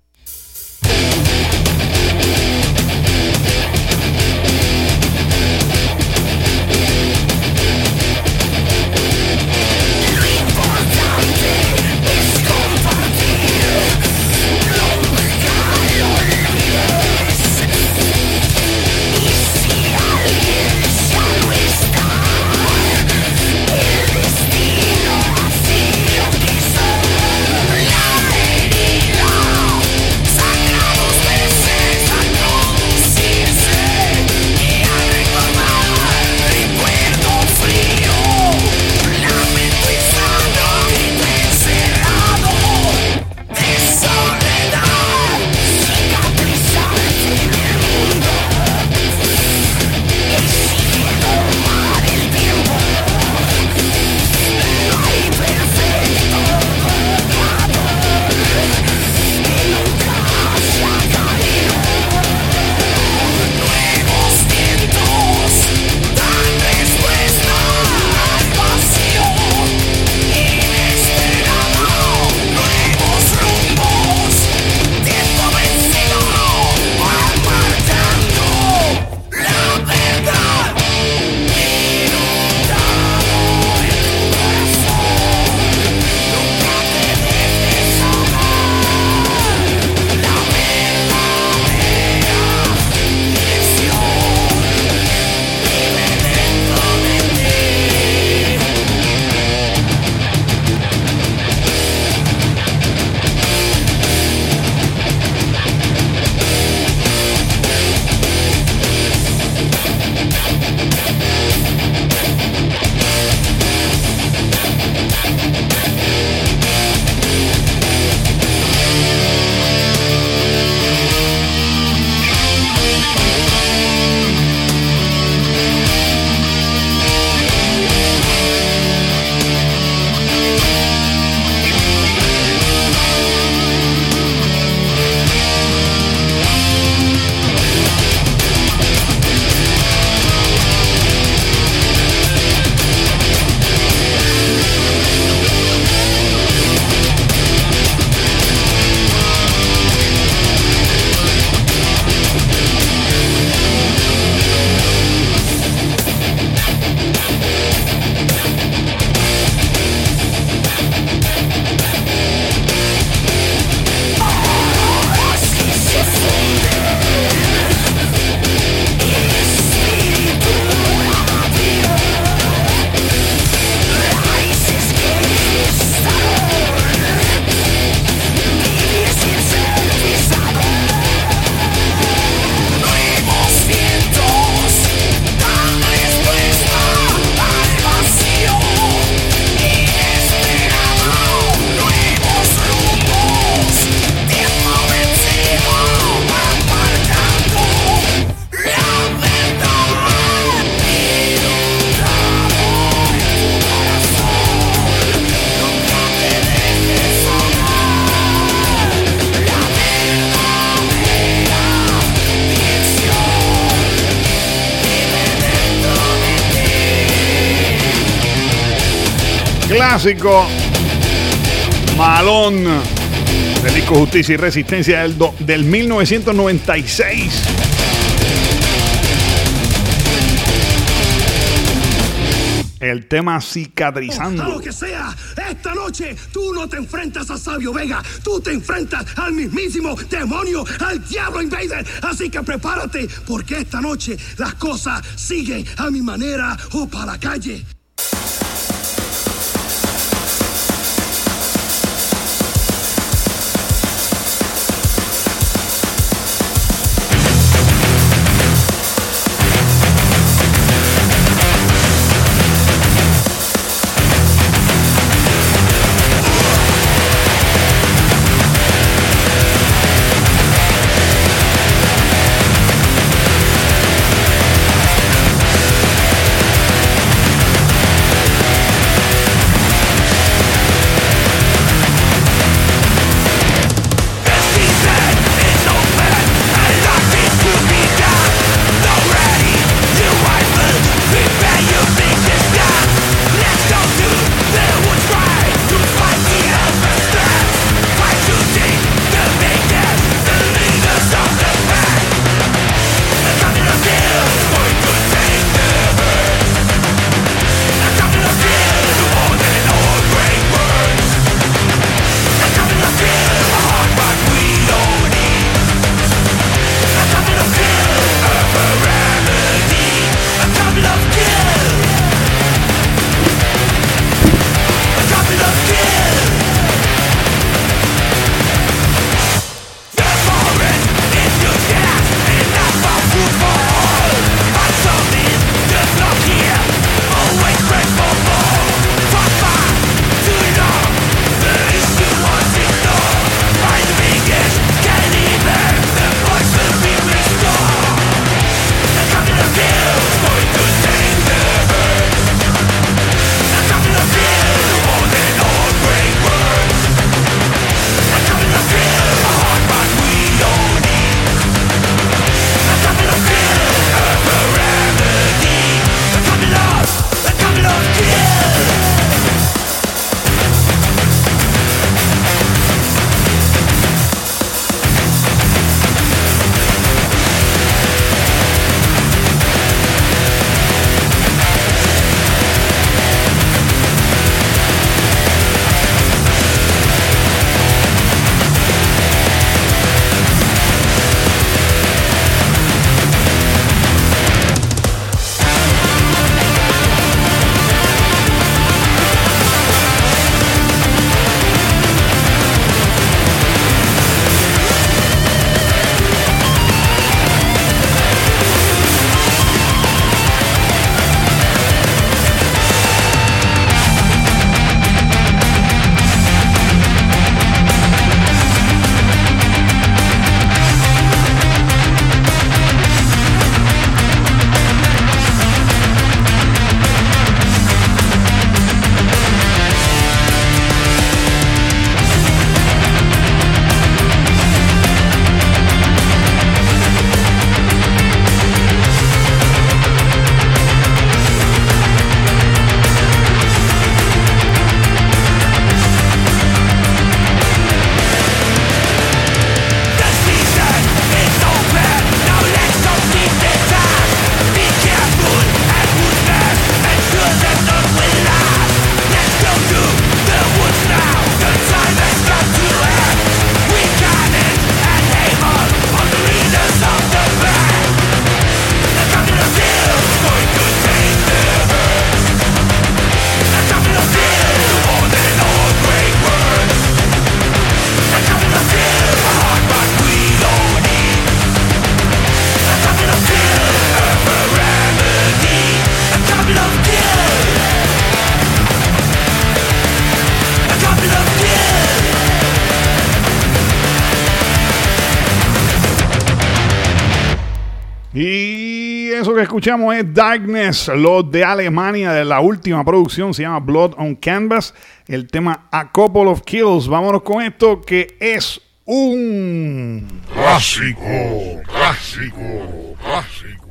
Clásico malón del disco Justicia y Resistencia del, do, del mil novecientos noventa y seis. El tema Cicatrizando. A lo que sea, esta noche tú no te enfrentas a Sabio Vega, tú te enfrentas al mismísimo demonio, al Diablo Invader. Así que prepárate, porque esta noche las cosas siguen a mi manera o para la calle. Y eso que escuchamos es Darkness, los de Alemania, de la última producción, se llama Blood on Canvas, el tema A Couple of Kills. Vámonos con esto que es un clásico, clásico, clásico.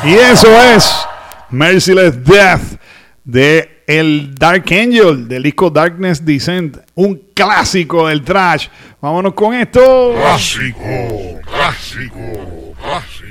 Y eso es Merciless Death de el Dark Angel, del disco Darkness Descent, un clásico del thrash. Vámonos con esto. Clásico, clásico, clásico.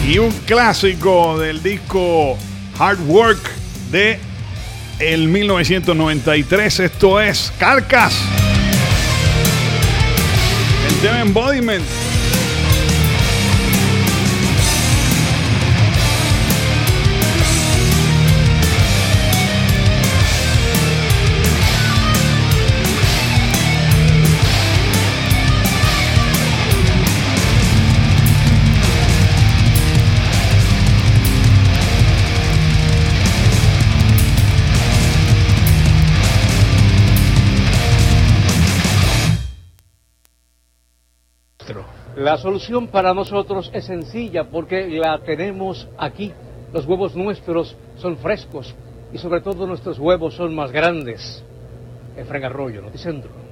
Y un clásico del disco Hard Work de el mil novecientos noventa y tres. Esto es Carcass. El tema Embodiment. La solución para nosotros es sencilla porque la tenemos aquí. Los huevos nuestros son frescos y sobre todo nuestros huevos son más grandes. Efraín Arroyo, Noticentro.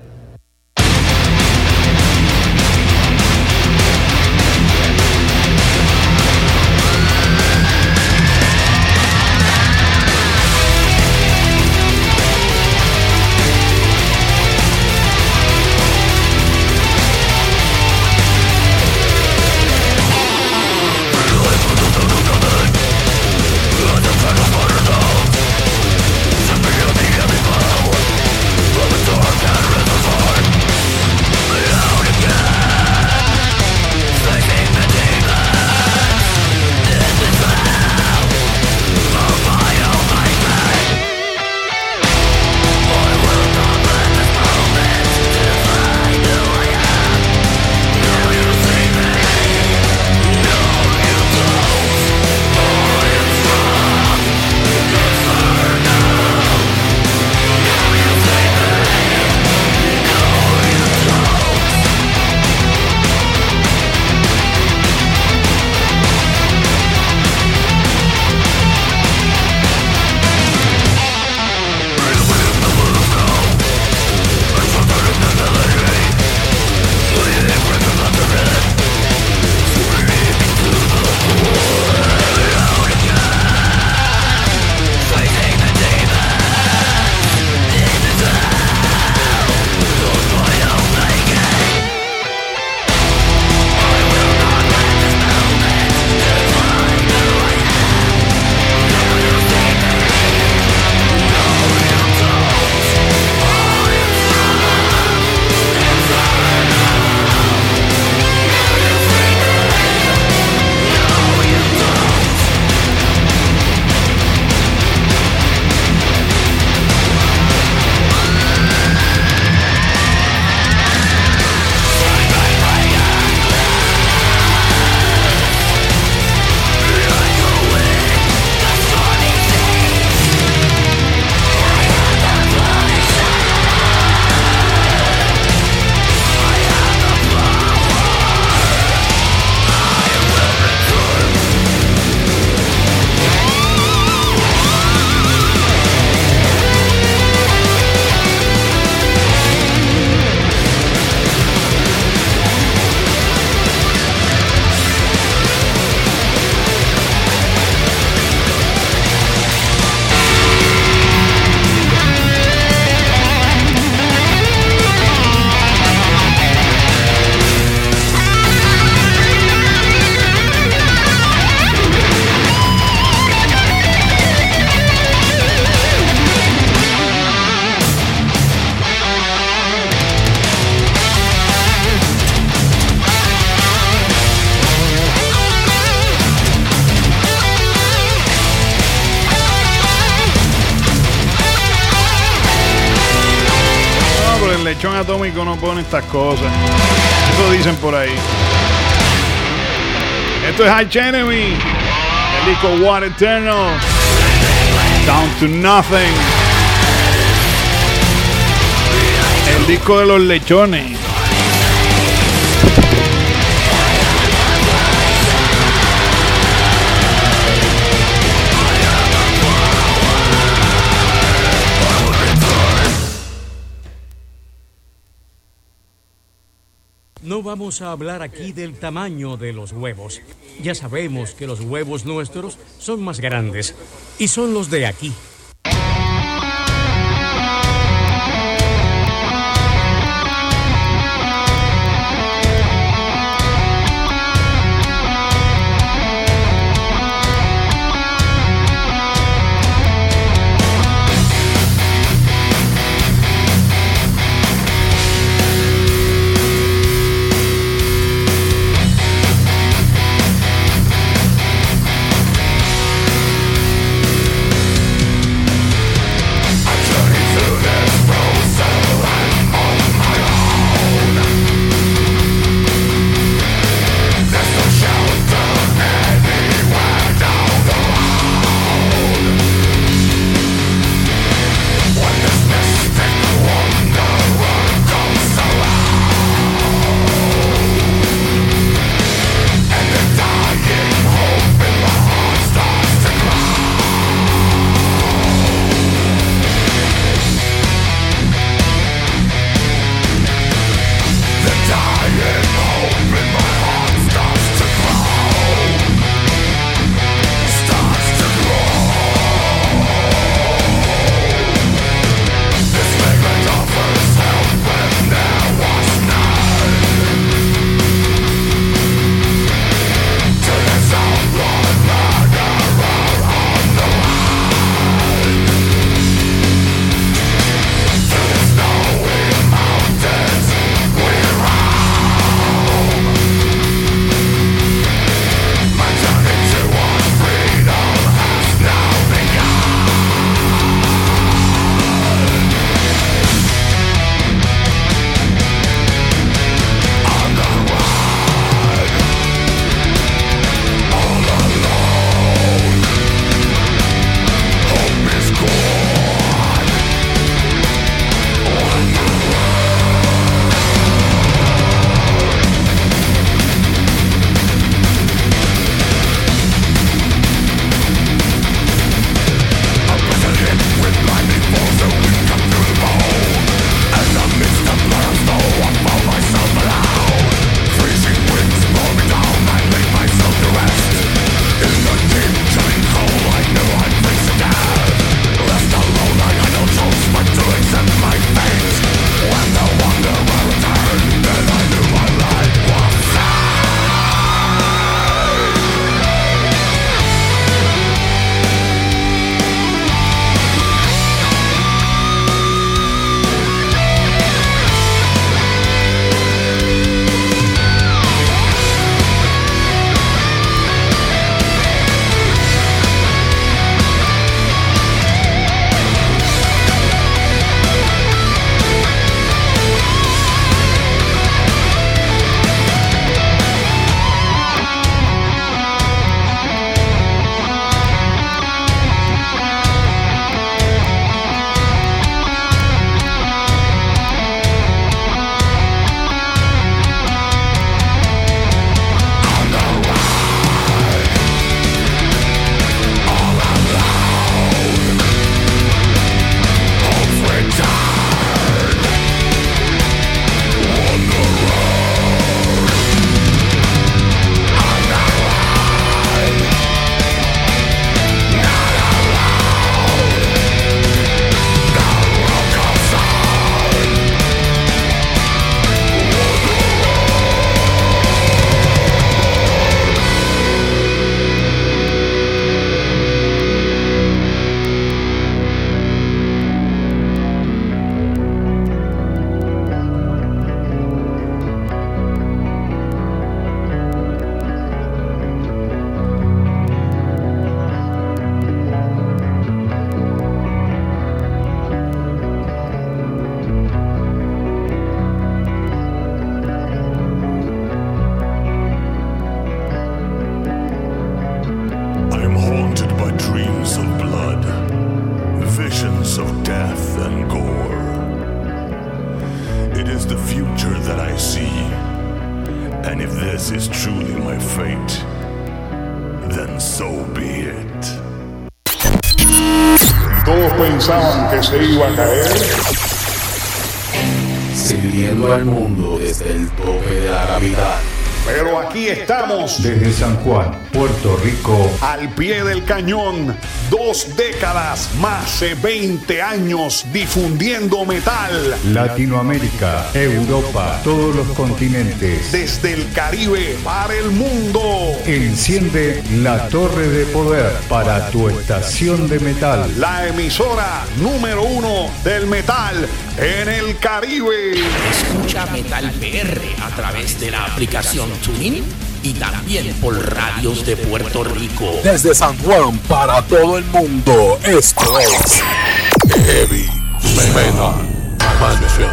Lechón Atómico no pone estas cosas. Eso dicen por ahí. Esto es Arch Enemy, el disco What Eternal, Down to Nothing, el disco de los lechones. No vamos a hablar aquí del tamaño de los huevos. Ya sabemos que los huevos nuestros son más grandes y son los de aquí. the dreams of blood, visions of death and gore. It is the future that I see, and if this is truly my fate, then so be it. Todos pensaban que se iba a caer. Sirviendo al mundo desde el tope de la gravedad. Pero aquí estamos. Desde San Juan, Puerto Rico. Al pie del cañón. Dos décadas, más de veinte años difundiendo metal. Latinoamérica, Europa, todos los continentes. Desde el Caribe para el mundo. Enciende la torre de poder para tu estación de metal. La emisora número uno del metal en el Caribe. Escucha Metal P R a través de la aplicación TuneIn y también por radios de Puerto Rico. Desde San Juan para todo el mundo, esto es Heavy Metal Mansion.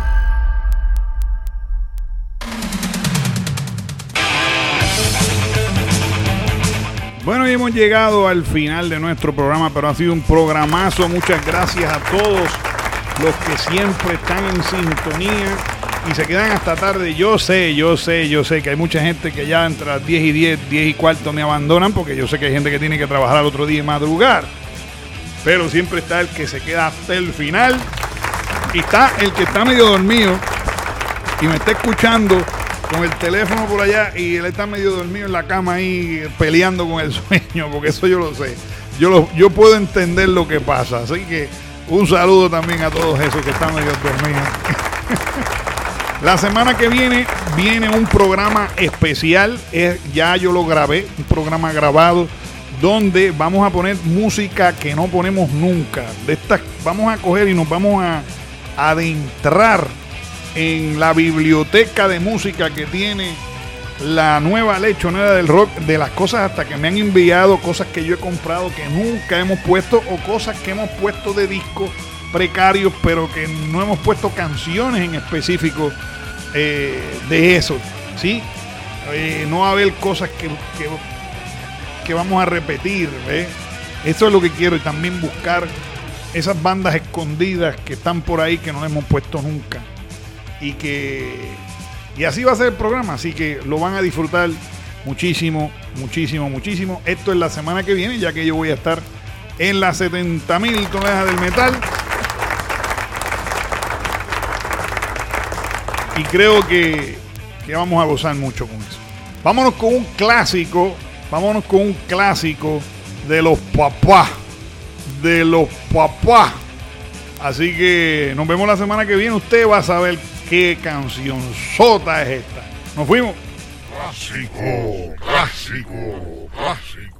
Bueno, y hemos llegado al final de nuestro programa, pero ha sido un programazo. Muchas gracias a todos los que siempre están en sintonía y se quedan hasta tarde. Yo sé, yo sé, yo sé que hay mucha gente que ya entre las diez y diez, diez y cuarto me abandonan, porque yo sé que hay gente que tiene que trabajar al otro día y madrugar. Pero siempre está el que se queda hasta el final y está el que está medio dormido y me está escuchando con el teléfono por allá y él está medio dormido en la cama ahí peleando con el sueño, porque eso yo lo sé. Yo, lo, yo puedo entender lo que pasa. Así que un saludo también a todos esos que están medio dormidos. La semana que viene viene un programa especial, es, ya yo lo grabé, un programa grabado donde vamos a poner música que no ponemos nunca. De estas vamos a coger y nos vamos a adentrar en la biblioteca de música que tiene la nueva lechonera del rock, de las cosas hasta que me han enviado, cosas que yo he comprado que nunca hemos puesto o cosas que hemos puesto de discos precarios, pero que no hemos puesto canciones en específico eh, de eso, ¿sí? Eh, no va a haber cosas que, que, que vamos a repetir, ¿ves? Eso es lo que quiero, y también buscar esas bandas escondidas que están por ahí que no hemos puesto nunca y que y así va a ser el programa, así que lo van a disfrutar muchísimo, muchísimo, muchísimo. Esto es la semana que viene, ya que yo voy a estar en las setenta mil toneladas del metal. Y creo que, que vamos a gozar mucho con eso. Vámonos con un clásico, vámonos con un clásico de los papás, de los papás. Así que nos vemos la semana que viene. Usted va a saber qué canción sota es esta. Nos fuimos. Clásico, clásico, clásico.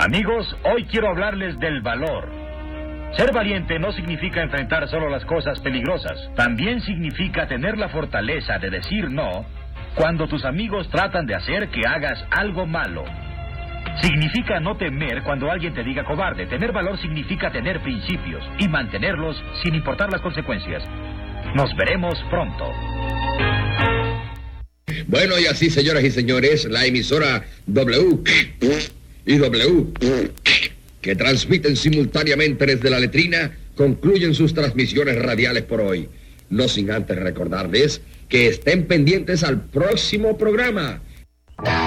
Amigos, hoy quiero hablarles del valor. Ser valiente no significa enfrentar solo las cosas peligrosas. También significa tener la fortaleza de decir no cuando tus amigos tratan de hacer que hagas algo malo. Significa no temer cuando alguien te diga cobarde. Tener valor significa tener principios y mantenerlos sin importar las consecuencias. Nos veremos pronto. Bueno, y así, señoras y señores, la emisora W y W, que transmiten simultáneamente desde la letrina, concluyen sus transmisiones radiales por hoy. No sin antes recordarles que estén pendientes al próximo programa.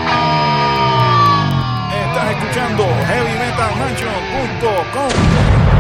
Estás escuchando heavy metal mansion punto com.